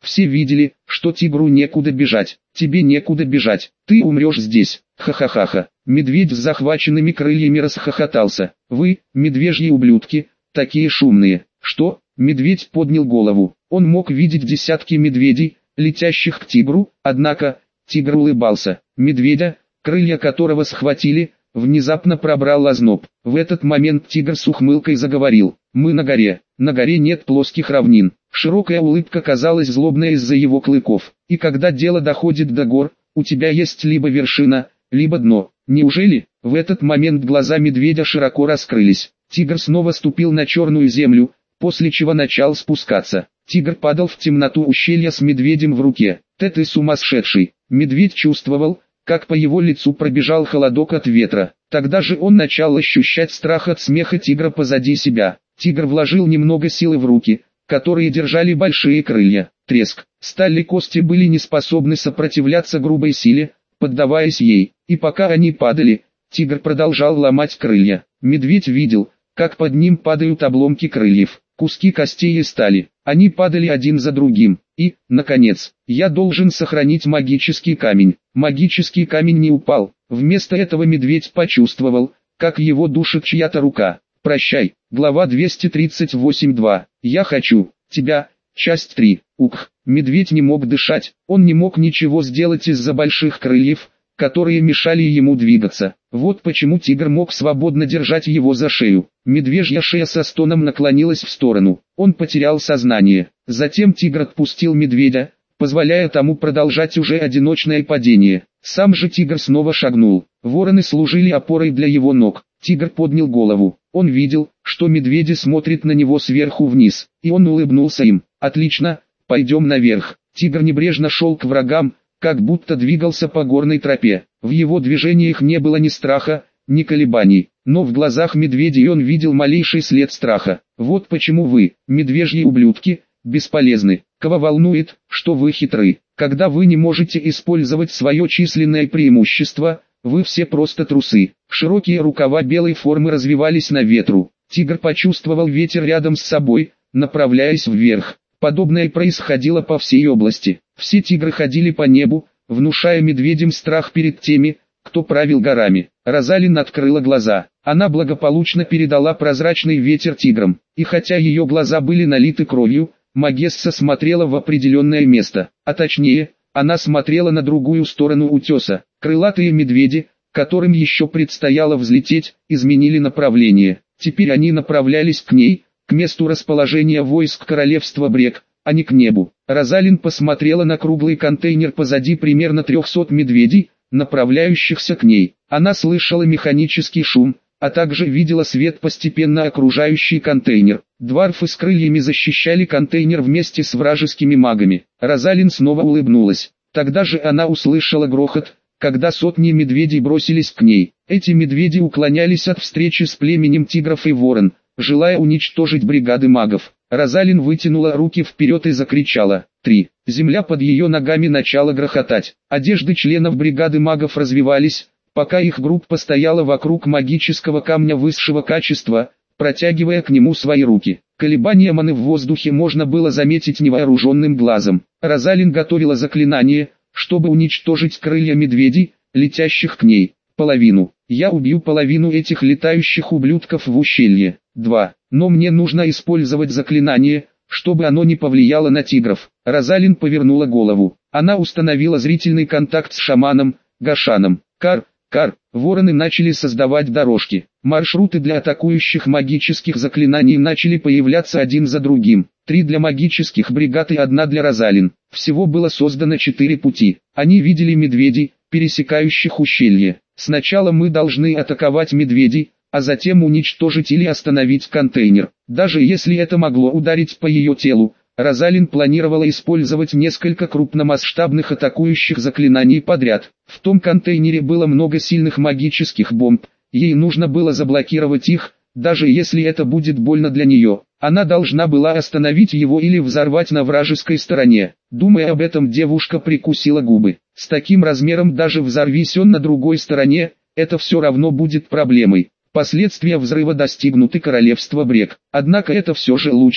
[SPEAKER 1] Все видели, что тигру некуда бежать. Тебе некуда бежать, ты умрешь здесь. Ха-ха-ха-ха. Медведь с захваченными крыльями расхохотался. Вы, медвежьи ублюдки, такие шумные. Что? Медведь поднял голову. Он мог видеть десятки медведей, летящих к тигру, однако, тигр улыбался. Медведя, крылья которого схватили, внезапно пробрал озноб. В этот момент тигр с ухмылкой заговорил. Мы на горе, на горе нет плоских равнин. Широкая улыбка казалась злобной из-за его клыков. И когда дело доходит до гор, у тебя есть либо вершина, либо дно. Неужели? В этот момент глаза медведя широко раскрылись. Тигр снова ступил на черную землю, после чего начал спускаться. Тигр падал в темноту ущелья с медведем в руке. Ты ты сумасшедший. Медведь чувствовал, как по его лицу пробежал холодок от ветра. Тогда же он начал ощущать страх от смеха тигра позади себя. Тигр вложил немного силы в руки, которые держали большие крылья. Треск. Сталь и кости были не способны сопротивляться грубой силе, поддаваясь ей. И пока они падали, тигр продолжал ломать крылья. Медведь видел, как под ним падают обломки крыльев, куски костей и стали. Они падали один за другим. И, наконец, я должен сохранить магический камень. Магический камень не упал. Вместо этого медведь почувствовал, как его душит чья-то рука. Прощай. Глава двести тридцать восемь два. Я хочу тебя. Часть три. Ух. Медведь не мог дышать. Он не мог ничего сделать из-за больших крыльев, которые мешали ему двигаться. Вот почему тигр мог свободно держать его за шею. Медвежья шея со стоном наклонилась в сторону. Он потерял сознание. Затем тигр отпустил медведя, позволяя тому продолжать уже одиночное падение. Сам же тигр снова шагнул. Вороны служили опорой для его ног. Тигр поднял голову. Он видел, что медведи смотрят на него сверху вниз, и он улыбнулся им. Отлично, пойдем наверх. Тигр небрежно шел к врагам, как будто двигался по горной тропе. В его движениях не было ни страха, ни колебаний, но в глазах медведей он видел малейший след страха. Вот почему вы, медвежьи ублюдки, бесполезны. Кого волнует, что вы хитры. Когда вы не можете использовать свое численное преимущество, вы все просто трусы. Широкие рукава белой формы развивались на ветру. Тигр почувствовал ветер рядом с собой, направляясь вверх. Подобное происходило по всей области. Все тигры ходили по небу, внушая медведям страх перед теми, кто правил горами. Розалин открыла глаза. Она благополучно передала прозрачный ветер тиграм. И хотя ее глаза были налиты кровью, Магесса смотрела в определенное место. А точнее, она смотрела на другую сторону утеса. Крылатые медведи, которым еще предстояло взлететь, изменили направление. Теперь они направлялись к ней, к месту расположения войск королевства Брек, а не к небу. Розалин посмотрела на круглый контейнер позади примерно трехсот медведей, направляющихся к ней. Она слышала механический шум, а также видела свет, постепенно окружающий контейнер. Дварфы с крыльями защищали контейнер вместе с вражескими магами. Розалин снова улыбнулась. Тогда же она услышала грохот, когда сотни медведей бросились к ней. Эти медведи уклонялись от встречи с племенем тигров и ворон, желая уничтожить бригады магов. Розалин вытянула руки вперед и закричала. Три. Земля под ее ногами начала грохотать. Одежды членов бригады магов развивались, пока их группа стояла вокруг магического камня высшего качества, протягивая к нему свои руки. Колебания маны в воздухе можно было заметить невооруженным глазом. Розалин готовила заклинание, чтобы уничтожить крылья медведей, летящих к ней. Половину. Я убью половину этих летающих ублюдков в ущелье. Два. Но мне нужно использовать заклинание, чтобы оно не повлияло на тигров. Розалин повернула голову. Она установила зрительный контакт с шаманом, Гашаном. Кар, кар. Вороны начали создавать дорожки. Маршруты для атакующих магических заклинаний начали появляться один за другим. Три для магических бригад и одна для Розалин. Всего было создано четыре пути. Они видели медведей, пересекающих ущелье. Сначала мы должны атаковать медведей, а затем уничтожить или остановить контейнер. Даже если это могло ударить по ее телу, Розалин планировала использовать несколько крупномасштабных атакующих заклинаний подряд. В том контейнере было много сильных магических бомб, ей нужно было заблокировать их, даже если это будет больно для нее. Она должна была остановить его или взорвать на вражеской стороне. Думая об этом, девушка прикусила губы. С таким размером даже взорвись он на другой стороне, это все равно будет проблемой. Последствия взрыва достигнуты королевства Брек. Однако это все же лучше,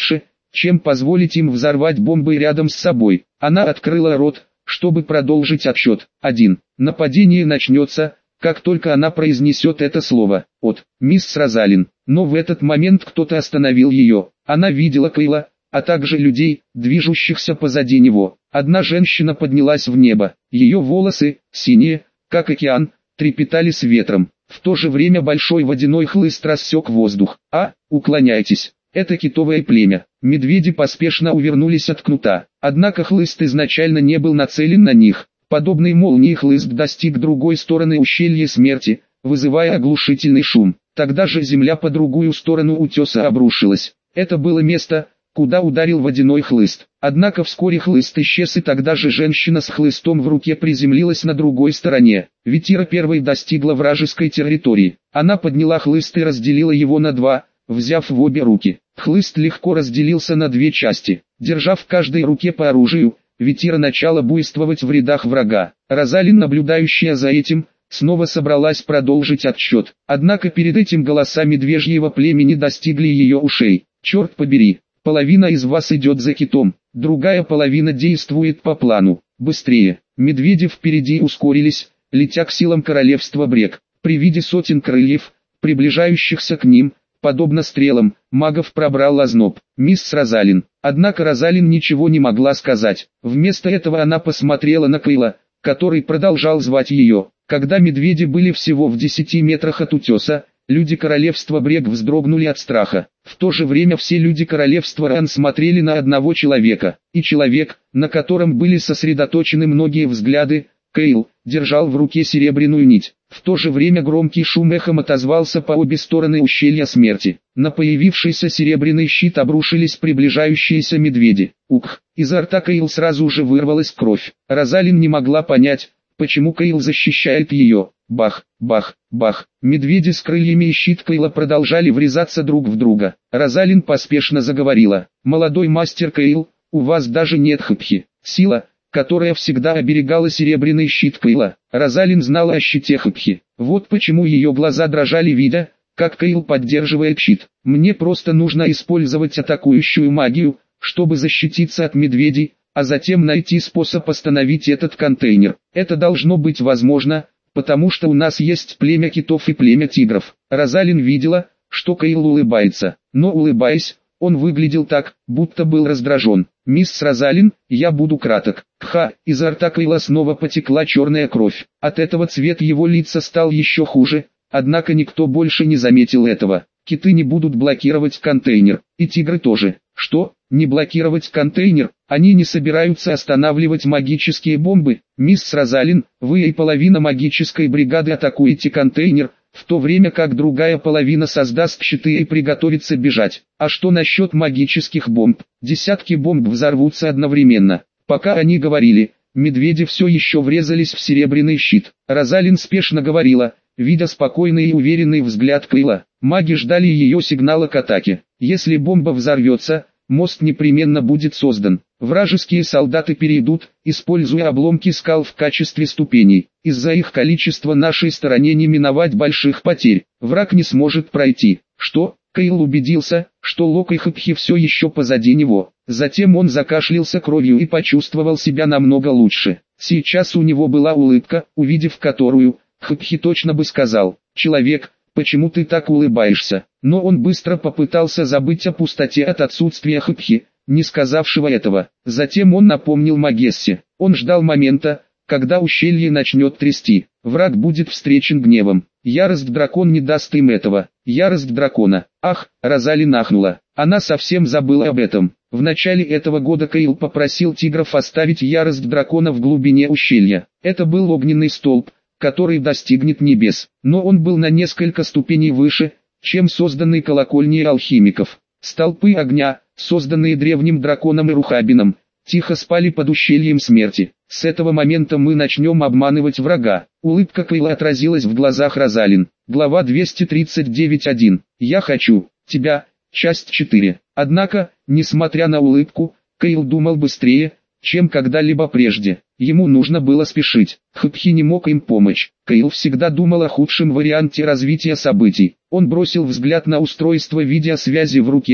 [SPEAKER 1] чем позволить им взорвать бомбы рядом с собой. Она открыла рот, чтобы продолжить отсчет. Один. Нападение начнется, как только она произнесет это слово. От мисс Розалин. Но в этот момент кто-то остановил ее. Она видела Кейла, а также людей, движущихся позади него. Одна женщина поднялась в небо. Ее волосы, синие, как океан, трепетали с ветром. В то же время большой водяной хлыст рассек воздух. А, уклоняйтесь. Это китовое племя. Медведи поспешно увернулись от кнута. Однако хлыст изначально не был нацелен на них. Подобной молнии хлыст достиг другой стороны ущелья смерти, вызывая оглушительный шум. Тогда же земля по другую сторону утеса обрушилась. Это было место, куда ударил водяной хлыст. Однако вскоре хлыст исчез, и тогда же женщина с хлыстом в руке приземлилась на другой стороне. Витира первой достигла вражеской территории. Она подняла хлыст и разделила его на два, взяв в обе руки. Хлыст легко разделился на две части. Держа в каждой руке по оружию, Витира начала буйствовать в рядах врага. Розалин, наблюдающая за этим, снова собралась продолжить отсчет. Однако перед этим голоса медвежьего племени достигли ее ушей. «Черт побери, половина из вас идет за китом, другая половина действует по плану. Быстрее!» Медведи впереди ускорились, летя к силам королевства Брег. При виде сотен крыльев, приближающихся к ним, подобно стрелам, магов пробрал озноб. Мисс Розалин. Однако Розалин ничего не могла сказать. Вместо этого она посмотрела на Кейла, который продолжал звать ее. Когда медведи были всего в десяти метрах от утеса, люди королевства Брег вздрогнули от страха. В то же время все люди королевства Ран смотрели на одного человека. И человек, на котором были сосредоточены многие взгляды, Кейл, держал в руке серебряную нить. В то же время громкий шум эхом отозвался по обе стороны ущелья смерти. На появившийся серебряный щит обрушились приближающиеся медведи. Ух! Изо рта Кейл сразу же вырвалась кровь. Розалин не могла понять, почему Кейл защищает ее. Бах, бах, бах. Медведи с крыльями и щит Кейла продолжали врезаться друг в друга. Розалин поспешно заговорила. «Молодой мастер Кейл, у вас даже нет хпхи. Сила, которая всегда оберегала серебряный щит Кейла». Розалин знала о щите хпхи. Вот почему ее глаза дрожали, видя, как Кейл поддерживает щит. «Мне просто нужно использовать атакующую магию, чтобы защититься от медведей, а затем найти способ остановить этот контейнер. Это должно быть возможно, потому что у нас есть племя китов и племя тигров». Розалин видела, что Кейл улыбается, но улыбаясь, он выглядел так, будто был раздражен. «Мисс Розалин, я буду краток». Ха, изо рта Кейла снова потекла черная кровь. От этого цвет его лица стал еще хуже, однако никто больше не заметил этого. «Киты не будут блокировать контейнер, и тигры тоже». «Что? Не блокировать контейнер? Они не собираются останавливать магические бомбы?» «Мисс Розалин, вы и половина магической бригады атакуете контейнер, в то время как другая половина создаст щиты и приготовится бежать. А что насчет магических бомб? Десятки бомб взорвутся одновременно». Пока они говорили, медведи все еще врезались в серебряный щит. Розалин спешно говорила, видя спокойный и уверенный взгляд Кейла. Маги ждали ее сигнала к атаке. «Если бомба взорвется, мост непременно будет создан. Вражеские солдаты перейдут, используя обломки скал в качестве ступеней. Из-за их количества нашей стороне не миновать больших потерь. Враг не сможет пройти». «Что?» Кейл убедился, что Лок и Хпхи все еще позади него. Затем он закашлялся кровью и почувствовал себя намного лучше. Сейчас у него была улыбка, увидев которую, Хпхи точно бы сказал: «Человек, почему ты так улыбаешься?» Но он быстро попытался забыть о пустоте от отсутствия Хпхи, не сказавшего этого. Затем он напомнил Магессе. Он ждал момента, когда ущелье начнет трясти. Враг будет встречен гневом. Ярость дракон не даст им этого. Ярость дракона. Ах, Розалин ахнула. Она совсем забыла об этом. В начале этого года Кейл попросил тигров оставить ярость дракона в глубине ущелья. Это был огненный столб, который достигнет небес. Но он был на несколько ступеней выше, чем созданный колокольней алхимиков. Столпы огня, созданные древним драконом и Рухабином, тихо спали под ущельем смерти. С этого момента мы начнем обманывать врага. Улыбка Кейла отразилась в глазах Розалин. Глава двести тридцать девять точка один. «Я хочу тебя», часть четыре. Однако, несмотря на улыбку, Кейл думал быстрее, чем когда-либо прежде. Ему нужно было спешить. Хпхи не мог им помочь. Кейл всегда думал о худшем варианте развития событий. Он бросил взгляд на устройство видеосвязи в руке,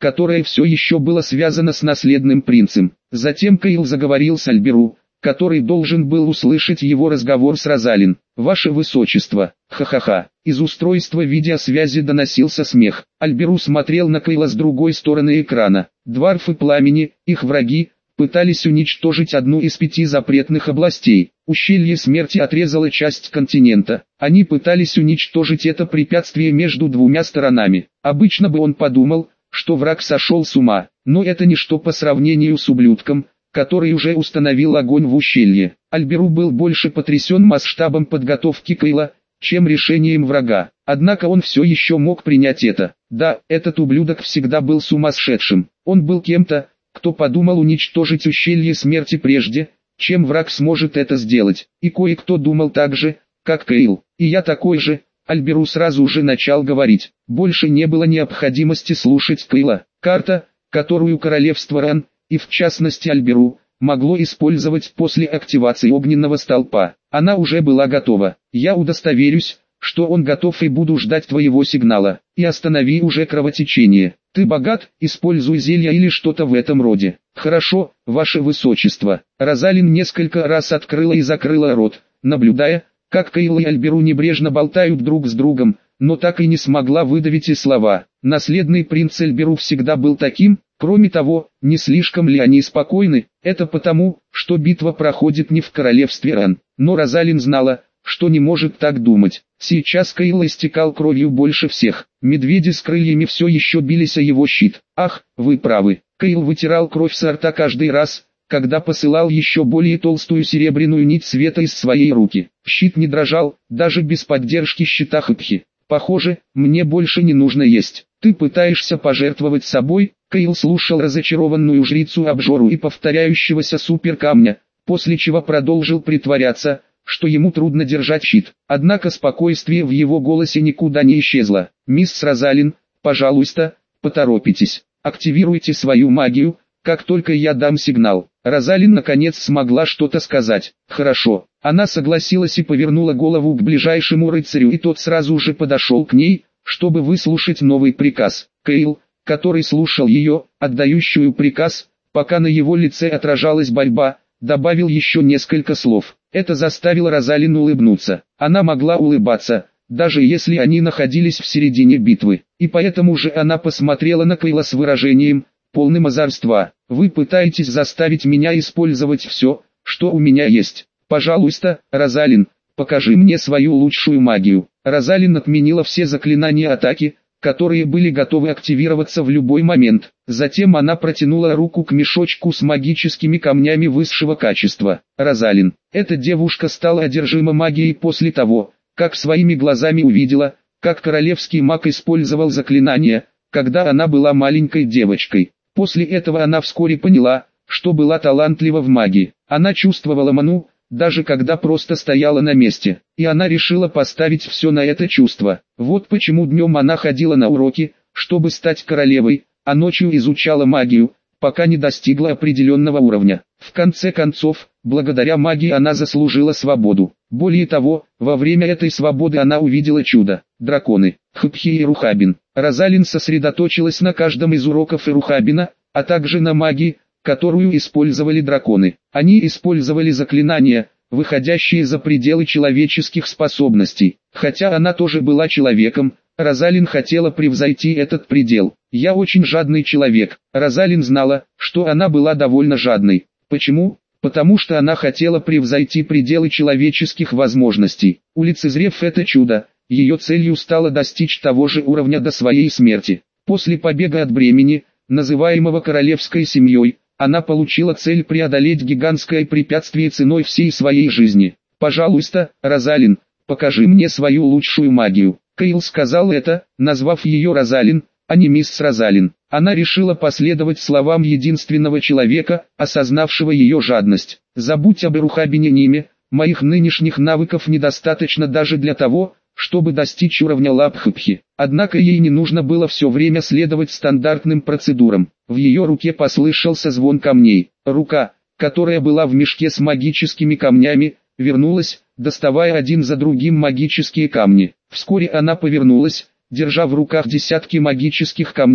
[SPEAKER 1] которое все еще было связано с наследным принцем. Затем Кейл заговорил с Альберу, который должен был услышать его разговор с Розалин. «Ваше Высочество, ха-ха-ха». Из устройства видеосвязи доносился смех. Альберу смотрел на Кейла с другой стороны экрана. Дварфы Пламени, их враги, пытались уничтожить одну из пяти запретных областей. Ущелье Смерти отрезало часть континента. Они пытались уничтожить это препятствие между двумя сторонами. Обычно бы он подумал, что враг сошел с ума, но это ничто по сравнению с ублюдком, который уже установил огонь в ущелье. Альберу был больше потрясен масштабом подготовки Кейла, чем решением врага. Однако он все еще мог принять это. Да, этот ублюдок всегда был сумасшедшим. Он был кем-то, кто подумал уничтожить ущелье Смерти прежде, чем враг сможет это сделать. И кое-кто думал так же, как Кейл. И я такой же. Альберу сразу же начал говорить. Больше не было необходимости слушать Кейла. Карта, которую королевство Ран, и в частности Альберу, могло использовать после активации огненного столпа. Она уже была готова. Я удостоверюсь, что он готов, и буду ждать твоего сигнала. И останови уже кровотечение. Ты богат, используй зелья или что-то в этом роде. Хорошо, ваше высочество. Розалин несколько раз открыла и закрыла рот, наблюдая, как Кейл и Альберу небрежно болтают друг с другом, но так и не смогла выдавить и слова. Наследный принц Альберу всегда был таким. Кроме того, не слишком ли они спокойны? Это потому, что битва проходит не в королевстве Ран. Но Розалин знала, что не может так думать. Сейчас Кейл истекал кровью больше всех. Медведи с крыльями все еще бились о его щит. Ах, вы правы. Кейл вытирал кровь со рта каждый раз, когда посылал еще более толстую серебряную нить света из своей руки. Щит не дрожал, даже без поддержки щита Хыпхи. Похоже, мне больше не нужно есть. Ты пытаешься пожертвовать собой? Кейл слушал разочарованную жрицу-обжору и повторяющегося суперкамня, после чего продолжил притворяться, что ему трудно держать щит. Однако спокойствие в его голосе никуда не исчезло. «Мисс Розалин, пожалуйста, поторопитесь. Активируйте свою магию, как только я дам сигнал». Розалин наконец смогла что-то сказать. «Хорошо». Она согласилась и повернула голову к ближайшему рыцарю, и тот сразу же подошел к ней, чтобы выслушать новый приказ. Кейл, который слушал ее, отдающую приказ, пока на его лице отражалась борьба, добавил еще несколько слов. Это заставило Розалин улыбнуться. Она могла улыбаться, даже если они находились в середине битвы. И поэтому же она посмотрела на Кейла с выражением, полным озорства. «Вы пытаетесь заставить меня использовать все, что у меня есть. Пожалуйста, Розалин, покажи мне свою лучшую магию». Розалин отменила все заклинания атаки, которые были готовы активироваться в любой момент. Затем она протянула руку к мешочку с магическими камнями высшего качества. Розалин. Эта девушка стала одержима магией после того, как своими глазами увидела, как королевский маг использовал заклинания, когда она была маленькой девочкой. После этого она вскоре поняла, что была талантлива в магии. Она чувствовала ману, даже когда просто стояла на месте, и она решила поставить все на это чувство. Вот почему днем она ходила на уроки, чтобы стать королевой, а ночью изучала магию, пока не достигла определенного уровня. В конце концов, благодаря магии она заслужила свободу. Более того, во время этой свободы она увидела чудо. Драконы, Хыпхи и Рухабин. Розалин сосредоточилась на каждом из уроков Ирухабина, а также на магии, которую использовали драконы. Они использовали заклинания, выходящие за пределы человеческих способностей. Хотя она тоже была человеком, Розалин хотела превзойти этот предел. «Я очень жадный человек». Розалин знала, что она была довольно жадной. Почему? Потому что она хотела превзойти пределы человеческих возможностей. Улицезрев это чудо, ее целью стало достичь того же уровня до своей смерти. После побега от бремени, называемого королевской семьей, она получила цель преодолеть гигантское препятствие ценой всей своей жизни. «Пожалуйста, Розалин, покажи мне свою лучшую магию». Кейл сказал это, назвав ее Розалин, а не мисс Розалин. Она решила последовать словам единственного человека, осознавшего ее жадность. «Забудь об Ирухабине Ниме, моих нынешних навыков недостаточно даже для того, чтобы достичь уровня Лабхыпхи». Однако ей не нужно было все время следовать стандартным процедурам. В ее руке послышался звон камней. Рука, которая была в мешке с магическими камнями, вернулась, доставая один за другим магические камни. Вскоре она повернулась, держа в руках десятки магических камней,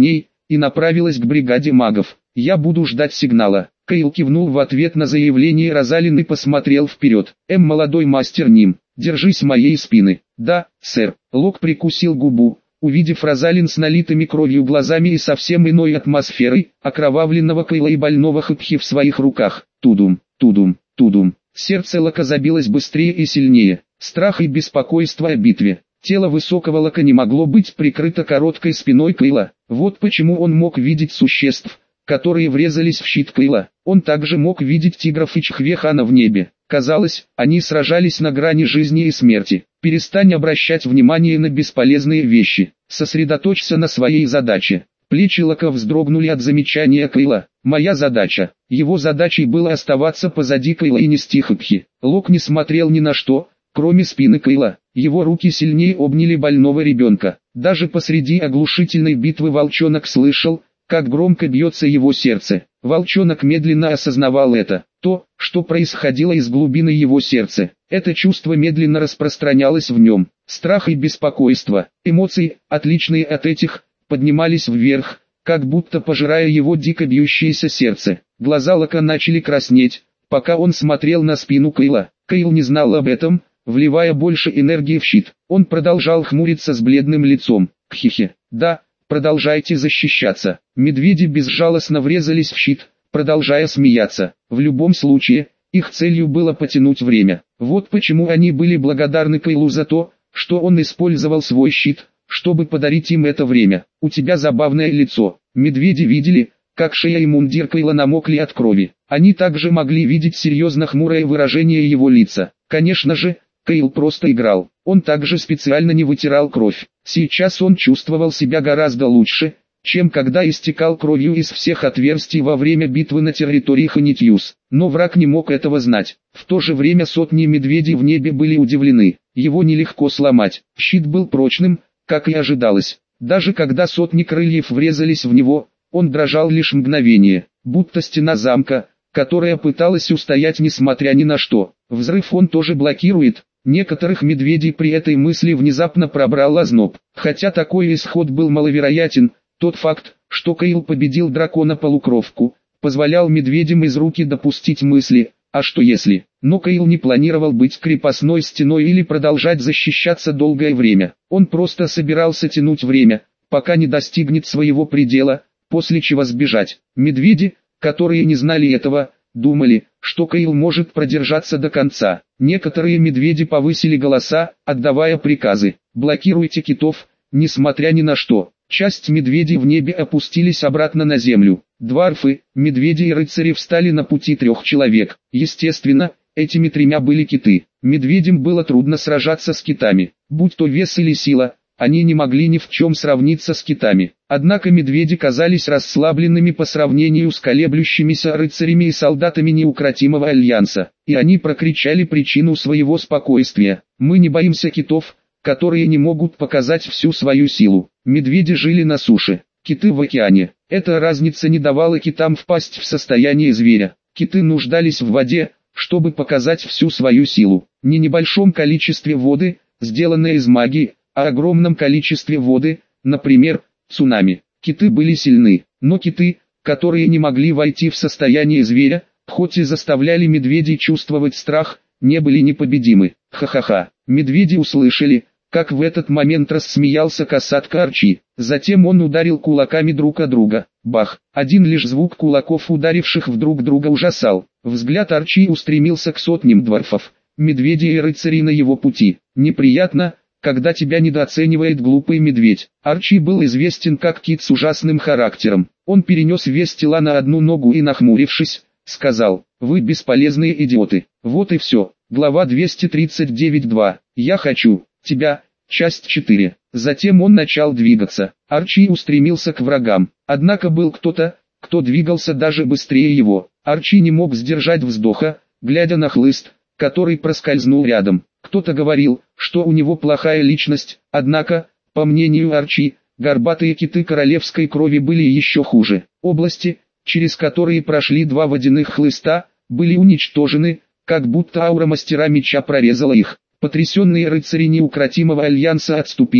[SPEAKER 1] и направилась к бригаде магов. «Я буду ждать сигнала». Кейл кивнул в ответ на заявление Розалин и посмотрел вперед. «Эм, молодой мастер Ним, держись моей спины». «Да, сэр». Лок прикусил губу, увидев Розалин с налитыми кровью глазами и совсем иной атмосферой, окровавленного Кейла и больного Хэпхи в своих руках. Тудум, тудум, тудум. Сердце Лока забилось быстрее и сильнее. Страх и беспокойство о битве. Тело высокого Лока не могло быть прикрыто короткой спиной Кейла. Вот почему он мог видеть существ, которые врезались в щит Кейла. Он также мог видеть тигров и Чхвехана в небе. Казалось, они сражались на грани жизни и смерти. Перестань обращать внимание на бесполезные вещи. Сосредоточься на своей задаче. Плечи Лока вздрогнули от замечания Кейла. «Моя задача». Его задачей было оставаться позади Кейла и нести Хэпхи. Лок не смотрел ни на что, кроме спины Кейла. Его руки сильнее обняли больного ребенка. Даже посреди оглушительной битвы волчонок слышал, как громко бьется его сердце. Волчонок медленно осознавал это. То, что происходило из глубины его сердца. Это чувство медленно распространялось в нем. Страх и беспокойство, эмоции, отличные от этих, поднимались вверх, как будто пожирая его дико бьющееся сердце. Глаза Лока начали краснеть, пока он смотрел на спину Кейла. Кейл не знал об этом, вливая больше энергии в щит. Он продолжал хмуриться с бледным лицом. «Кхихе, да, продолжайте защищаться». Медведи безжалостно врезались в щит, продолжая смеяться. В любом случае, их целью было потянуть время. Вот почему они были благодарны Кейлу за то, что он использовал свой щит, чтобы подарить им это время. «У тебя забавное лицо». Медведи видели, как шея и мундир Кейла намокли от крови. Они также могли видеть серьезно хмурое выражение его лица. Конечно же, Кейл просто играл. Он также специально не вытирал кровь. Сейчас он чувствовал себя гораздо лучше, чем когда истекал кровью из всех отверстий во время битвы на территории Ханитьюс. Но враг не мог этого знать. В то же время сотни медведей в небе были удивлены. Его нелегко сломать. Щит был прочным, как и ожидалось. Даже когда сотни крыльев врезались в него, он дрожал лишь мгновение, будто стена замка, которая пыталась устоять несмотря ни на что. Взрыв он тоже блокирует. Некоторых медведей при этой мысли внезапно пробрал озноб. Хотя такой исход был маловероятен, тот факт, что Кейл победил дракона-полукровку, позволял медведям из руки допустить мысли, а что если? Но Кейл не планировал быть крепостной стеной или продолжать защищаться долгое время. Он просто собирался тянуть время, пока не достигнет своего предела, после чего сбежать. Медведи, которые не знали этого, думали, что Кейл может продержаться до конца. Некоторые медведи повысили голоса, отдавая приказы. «Блокируйте китов, несмотря ни на что». Часть медведей в небе опустились обратно на землю. Дварфы, медведи и рыцари встали на пути трех человек. Естественно, этими тремя были киты. Медведям было трудно сражаться с китами. Будь то вес или сила, они не могли ни в чем сравниться с китами. Однако медведи казались расслабленными по сравнению с колеблющимися рыцарями и солдатами неукротимого альянса. И они прокричали причину своего спокойствия. «Мы не боимся китов, которые не могут показать всю свою силу». Медведи жили на суше, киты в океане. Эта разница не давала китам впасть в состояние зверя. Киты нуждались в воде, чтобы показать всю свою силу. Не небольшом количестве воды, сделанной из магии, а огромном количестве воды, например, цунами. Киты были сильны, но киты, которые не могли войти в состояние зверя, хоть и заставляли медведей чувствовать страх, не были непобедимы. Ха-ха-ха. Медведи услышали, как в этот момент рассмеялся касатка Арчи. Затем он ударил кулаками друг о друга. Бах! Один лишь звук кулаков, ударивших в друг друга, ужасал. Взгляд Арчи устремился к сотням дварфов, медведей и рыцарей на его пути. Неприятно, когда тебя недооценивает глупый медведь. Арчи был известен как кит с ужасным характером. Он перенес вес тела на одну ногу и, нахмурившись, сказал: «Вы бесполезные идиоты». Вот и все. Глава двести тридцать девять два. «Я хочу тебя». Часть четыре. Затем он начал двигаться. Арчи устремился к врагам. Однако был кто-то, кто двигался даже быстрее его. Арчи не мог сдержать вздоха, глядя на хлыст, который проскользнул рядом. Кто-то говорил, что у него плохая личность, однако, по мнению Арчи, горбатые киты королевской крови были еще хуже. Области, через которые прошли два водяных хлыста, были уничтожены, как будто аура мастера меча прорезала их. Потрясенные рыцари неукротимого альянса отступили,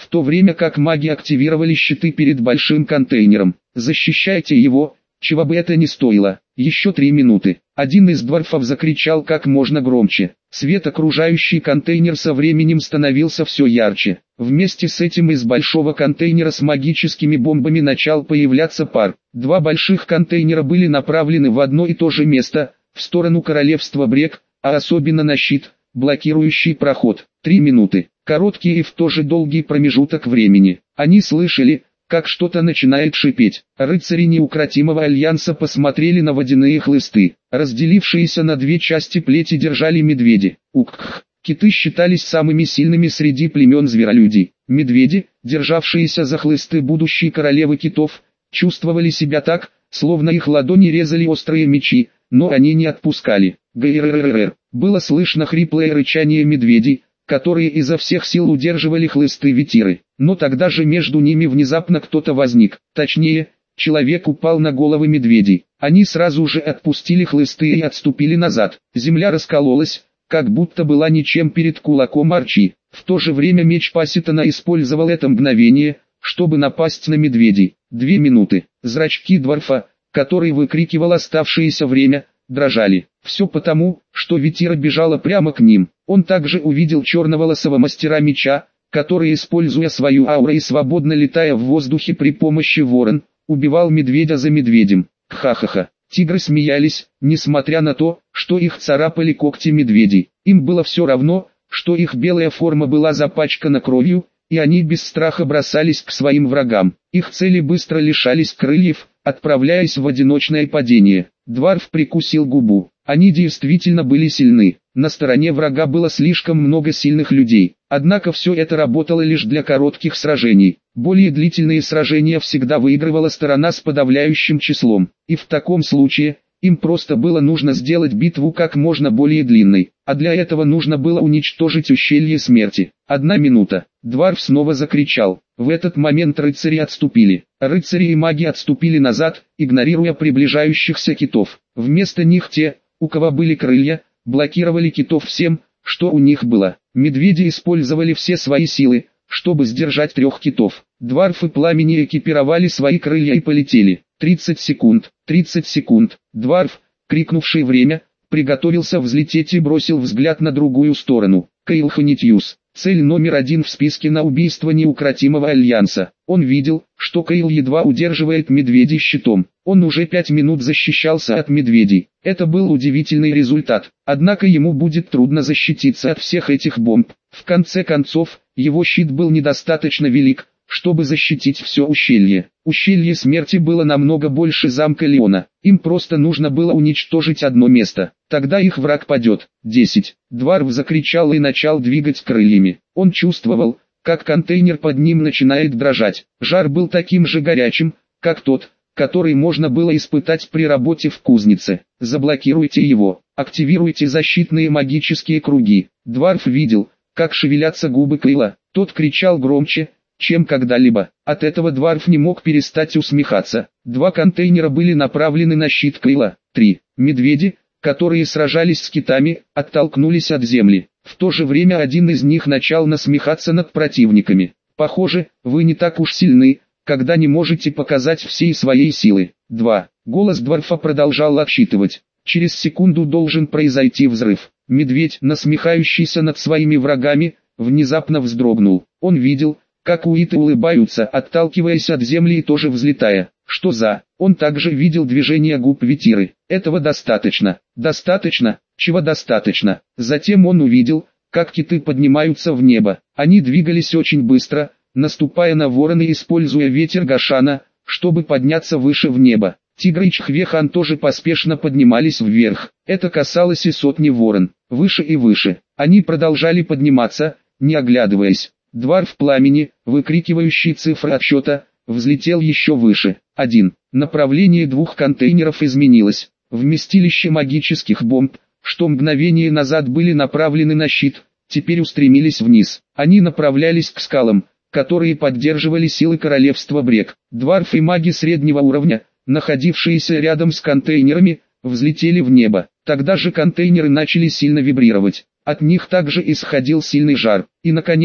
[SPEAKER 1] в то время как маги активировали щиты перед большим контейнером. «Защищайте его, чего бы это ни стоило». Еще три минуты. Один из дворфов закричал как можно громче. Свет, окружающий контейнер, со временем становился все ярче. Вместе с этим из большого контейнера с магическими бомбами начал появляться пар. Два больших контейнера были направлены в одно и то же место, в сторону королевства Брек, а особенно на щит, блокирующий проход. Три минуты. Короткий и в то же долгий промежуток времени. Они слышали, как что-то начинает шипеть. Рыцари неукротимого альянса посмотрели на водяные хлысты. Разделившиеся на две части плети держали медведи. Укх. Киты считались самыми сильными среди племен зверолюдей. Медведи, державшиеся за хлысты будущей королевы китов, чувствовали себя так, словно их ладони резали острые мечи, но они не отпускали. Грррррр. Было слышно хриплое рычание медведей, которые изо всех сил удерживали хлысты ветиры. Но тогда же между ними внезапно кто-то возник. Точнее, человек упал на головы медведей. Они сразу же отпустили хлысты и отступили назад. Земля раскололась, как будто была ничем перед кулаком Арчи. В то же время меч Паситона использовал это мгновение, чтобы напасть на медведей. Две минуты. Зрачки дворфа, который выкрикивал оставшееся время, дрожали. Все потому, что ветира бежала прямо к ним. Он также увидел черноволосого мастера меча, который, используя свою ауру и свободно летая в воздухе при помощи ворон, убивал медведя за медведем. Ха-ха-ха. Тигры смеялись, несмотря на то, что их царапали когти медведей. Им было все равно, что их белая форма была запачкана кровью, и они без страха бросались к своим врагам. Их цели быстро лишались крыльев, отправляясь в одиночное падение. Дварф прикусил губу. Они действительно были сильны. На стороне врага было слишком много сильных людей. Однако все это работало лишь для коротких сражений. Более длительные сражения всегда выигрывала сторона с подавляющим числом. И в таком случае, им просто было нужно сделать битву как можно более длинной. А для этого нужно было уничтожить ущелье смерти. Одна минута. Дварф снова закричал. В этот момент рыцари отступили. Рыцари и маги отступили назад, игнорируя приближающихся китов. Вместо них те, у кого были крылья, блокировали китов всем, что у них было. Медведи использовали все свои силы, чтобы сдержать трех китов. Дварфы пламени экипировали свои крылья и полетели. тридцать секунд, тридцать секунд. Дварф, крикнувший время, приготовился взлететь и бросил взгляд на другую сторону. Кейл Ханитьюс. Цель номер один в списке на убийство неукротимого альянса. Он видел, что Кейл едва удерживает медведей щитом. Он уже пять минут защищался от медведей. Это был удивительный результат. Однако ему будет трудно защититься от всех этих бомб. В конце концов, его щит был недостаточно велик, чтобы защитить все ущелье. Ущелье смерти было намного больше замка Леона. Им просто нужно было уничтожить одно место. Тогда их враг падет. десять. Дварф закричал и начал двигать крыльями. Он чувствовал, как контейнер под ним начинает дрожать. Жар был таким же горячим, как тот, который можно было испытать при работе в кузнице. Заблокируйте его. Активируйте защитные магические круги. Дварф видел, как шевелятся губы Кейла. Тот кричал громче, чем когда-либо. От этого Дварф не мог перестать усмехаться. Два контейнера были направлены на щит Кейла. Три. Медведи, которые сражались с китами, оттолкнулись от земли. В то же время один из них начал насмехаться над противниками. Похоже, вы не так уж сильны, когда не можете показать всей своей силы. Два. Голос Дварфа продолжал отсчитывать. Через секунду должен произойти взрыв. Медведь, насмехающийся над своими врагами, внезапно вздрогнул. Он видел, как уиты улыбаются, отталкиваясь от земли и тоже взлетая. Что за? Он также видел движение губ ветиры. Этого достаточно. Достаточно? Чего достаточно? Затем он увидел, как киты поднимаются в небо. Они двигались очень быстро, наступая на вороны и используя ветер Гашана, чтобы подняться выше в небо. Тигр и Чхвехан тоже поспешно поднимались вверх. Это касалось и сотни ворон. Выше и выше. Они продолжали подниматься, не оглядываясь. Дварф пламени, выкрикивающий цифры отсчета, взлетел еще выше. Один. Направление двух контейнеров изменилось. Вместилище магических бомб, что мгновение назад были направлены на щит, теперь устремились вниз. Они направлялись к скалам, которые поддерживали силы королевства Брек. Дварф и маги среднего уровня, находившиеся рядом с контейнерами, взлетели в небо. Тогда же контейнеры начали сильно вибрировать. От них также исходил сильный жар. И наконец,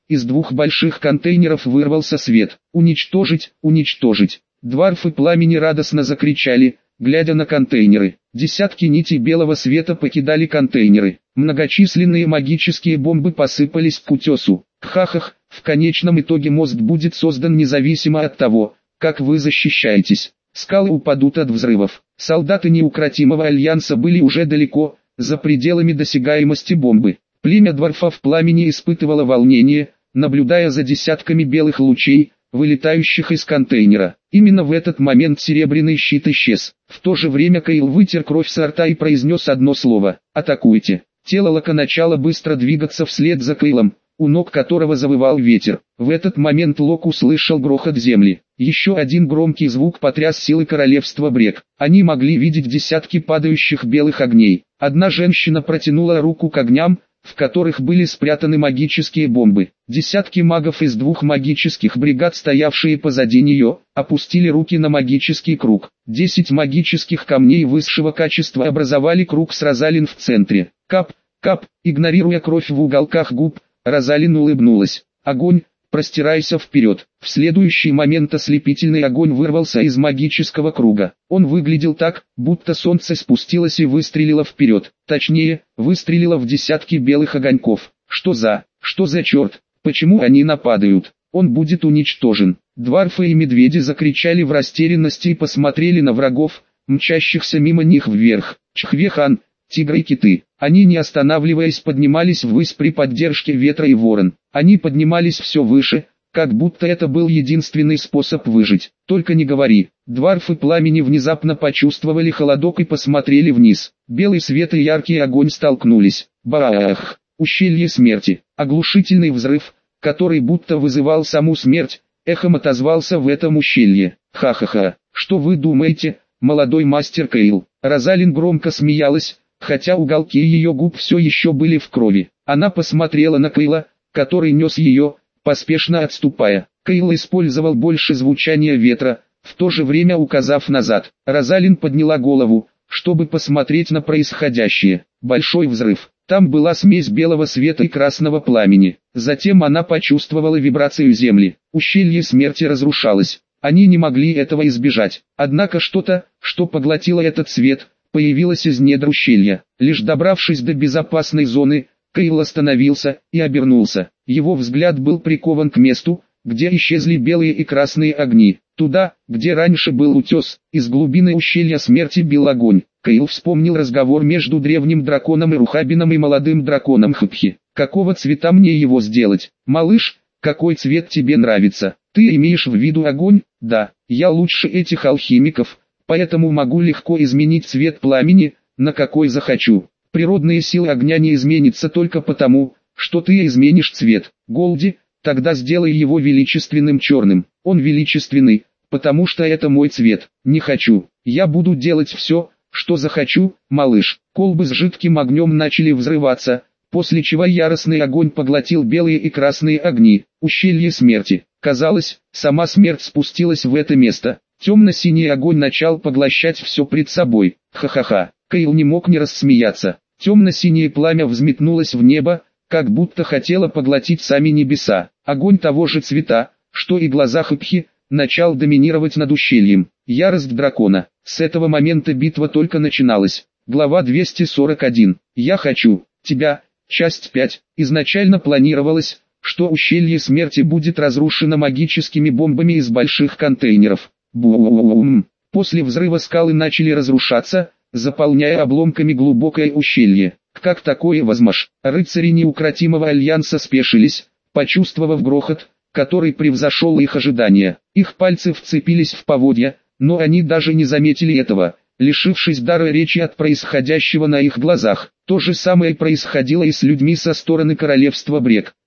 [SPEAKER 1] из двух больших контейнеров вырвался свет. «Уничтожить! Уничтожить!» Дварфы пламени радостно закричали, глядя на контейнеры. Десятки нитей белого света покидали контейнеры. Многочисленные магические бомбы посыпались к утесу. Хахах, в конечном итоге мост будет создан независимо от того, как вы защищаетесь. Скалы упадут от взрывов. Солдаты неукротимого альянса были уже далеко, за пределами досягаемости бомбы. Племя Дварфов пламени испытывало волнение, наблюдая за десятками белых лучей, вылетающих из контейнера. Именно в этот момент серебряный щит исчез. В то же время Кейл вытер кровь со рта и произнес одно слово: «Атакуйте». Тело Лока начало быстро двигаться вслед за Кейлом, у ног которого завывал ветер. В этот момент Лок услышал грохот земли. Еще один громкий звук потряс силы королевства Брек. Они могли видеть десятки падающих белых огней. Одна женщина протянула руку к огням, в которых были спрятаны магические бомбы. Десятки магов из двух магических бригад, стоявшие позади нее, опустили руки на магический круг. Десять магических камней высшего качества образовали круг с Розалин в центре. Кап, кап, игнорируя кровь в уголках губ, Розалин улыбнулась. «Огонь, простирайся вперед». В следующий момент ослепительный огонь вырвался из магического круга. Он выглядел так, будто солнце спустилось и выстрелило вперед. Точнее, выстрелило в десятки белых огоньков. Что за, что за черт, почему они нападают? Он будет уничтожен. Дварфы и медведи закричали в растерянности и посмотрели на врагов, мчащихся мимо них вверх. Чхвехан, тигры и киты. Они, не останавливаясь, поднимались ввысь при поддержке ветра и ворон. Они поднимались все выше, как будто это был единственный способ выжить. Только не говори. Дварфы пламени внезапно почувствовали холодок и посмотрели вниз. Белый свет и яркий огонь столкнулись. Баах! Ущелье смерти. Оглушительный взрыв, который будто вызывал саму смерть, эхом отозвался в этом ущелье. Ха-ха-ха. Что вы думаете, молодой мастер Кейл? Розалин громко смеялась, хотя уголки ее губ все еще были в крови. Она посмотрела на Кейла, который нес ее, поспешно отступая. Кейл использовал больше звучания ветра, в то же время указав назад. Розалин подняла голову, чтобы посмотреть на происходящее. Большой взрыв. Там была смесь белого света и красного пламени. Затем она почувствовала вибрацию земли. Ущелье смерти разрушалось. Они не могли этого избежать. Однако что-то, что поглотило этот свет, появилось из недр ущелья. Лишь добравшись до безопасной зоны, Кейл остановился и обернулся. Его взгляд был прикован к месту, где исчезли белые и красные огни. Туда, где раньше был утес, из глубины ущелья смерти бил огонь. Кейл вспомнил разговор между древним драконом и Рухабином и молодым драконом Хпхи. «Какого цвета мне его сделать? Малыш, какой цвет тебе нравится? Ты имеешь в виду огонь?» «Да, я лучше этих алхимиков, поэтому могу легко изменить цвет пламени, на какой захочу. Природные силы огня не изменятся только потому, что ты изменишь цвет. Голди, тогда сделай его величественным черным. Он величественный, потому что это мой цвет. Не хочу. Я буду делать все, что захочу, малыш». Колбы с жидким огнем начали взрываться, после чего яростный огонь поглотил белые и красные огни. Ущелье смерти. Казалось, сама смерть спустилась в это место. Темно-синий огонь начал поглощать все пред собой. Ха-ха-ха. Кейл не мог не рассмеяться. Темно-синее пламя взметнулось в небо, как будто хотело поглотить сами небеса. Огонь того же цвета, что и глаза Хпхи, начал доминировать над ущельем. Ярость дракона. С этого момента битва только начиналась. Глава двести сорок один. «Я хочу тебя». Часть пять. Изначально планировалось, что ущелье смерти будет разрушено магическими бомбами из больших контейнеров. Бум. После взрыва скалы начали разрушаться, заполняя обломками глубокое ущелье. Как такое возможно? Рыцари неукротимого альянса спешились, почувствовав грохот, который превзошел их ожидания. Их пальцы вцепились в поводья, но они даже не заметили этого, лишившись дара речи от происходящего на их глазах. То же самое происходило и с людьми со стороны королевства Брек.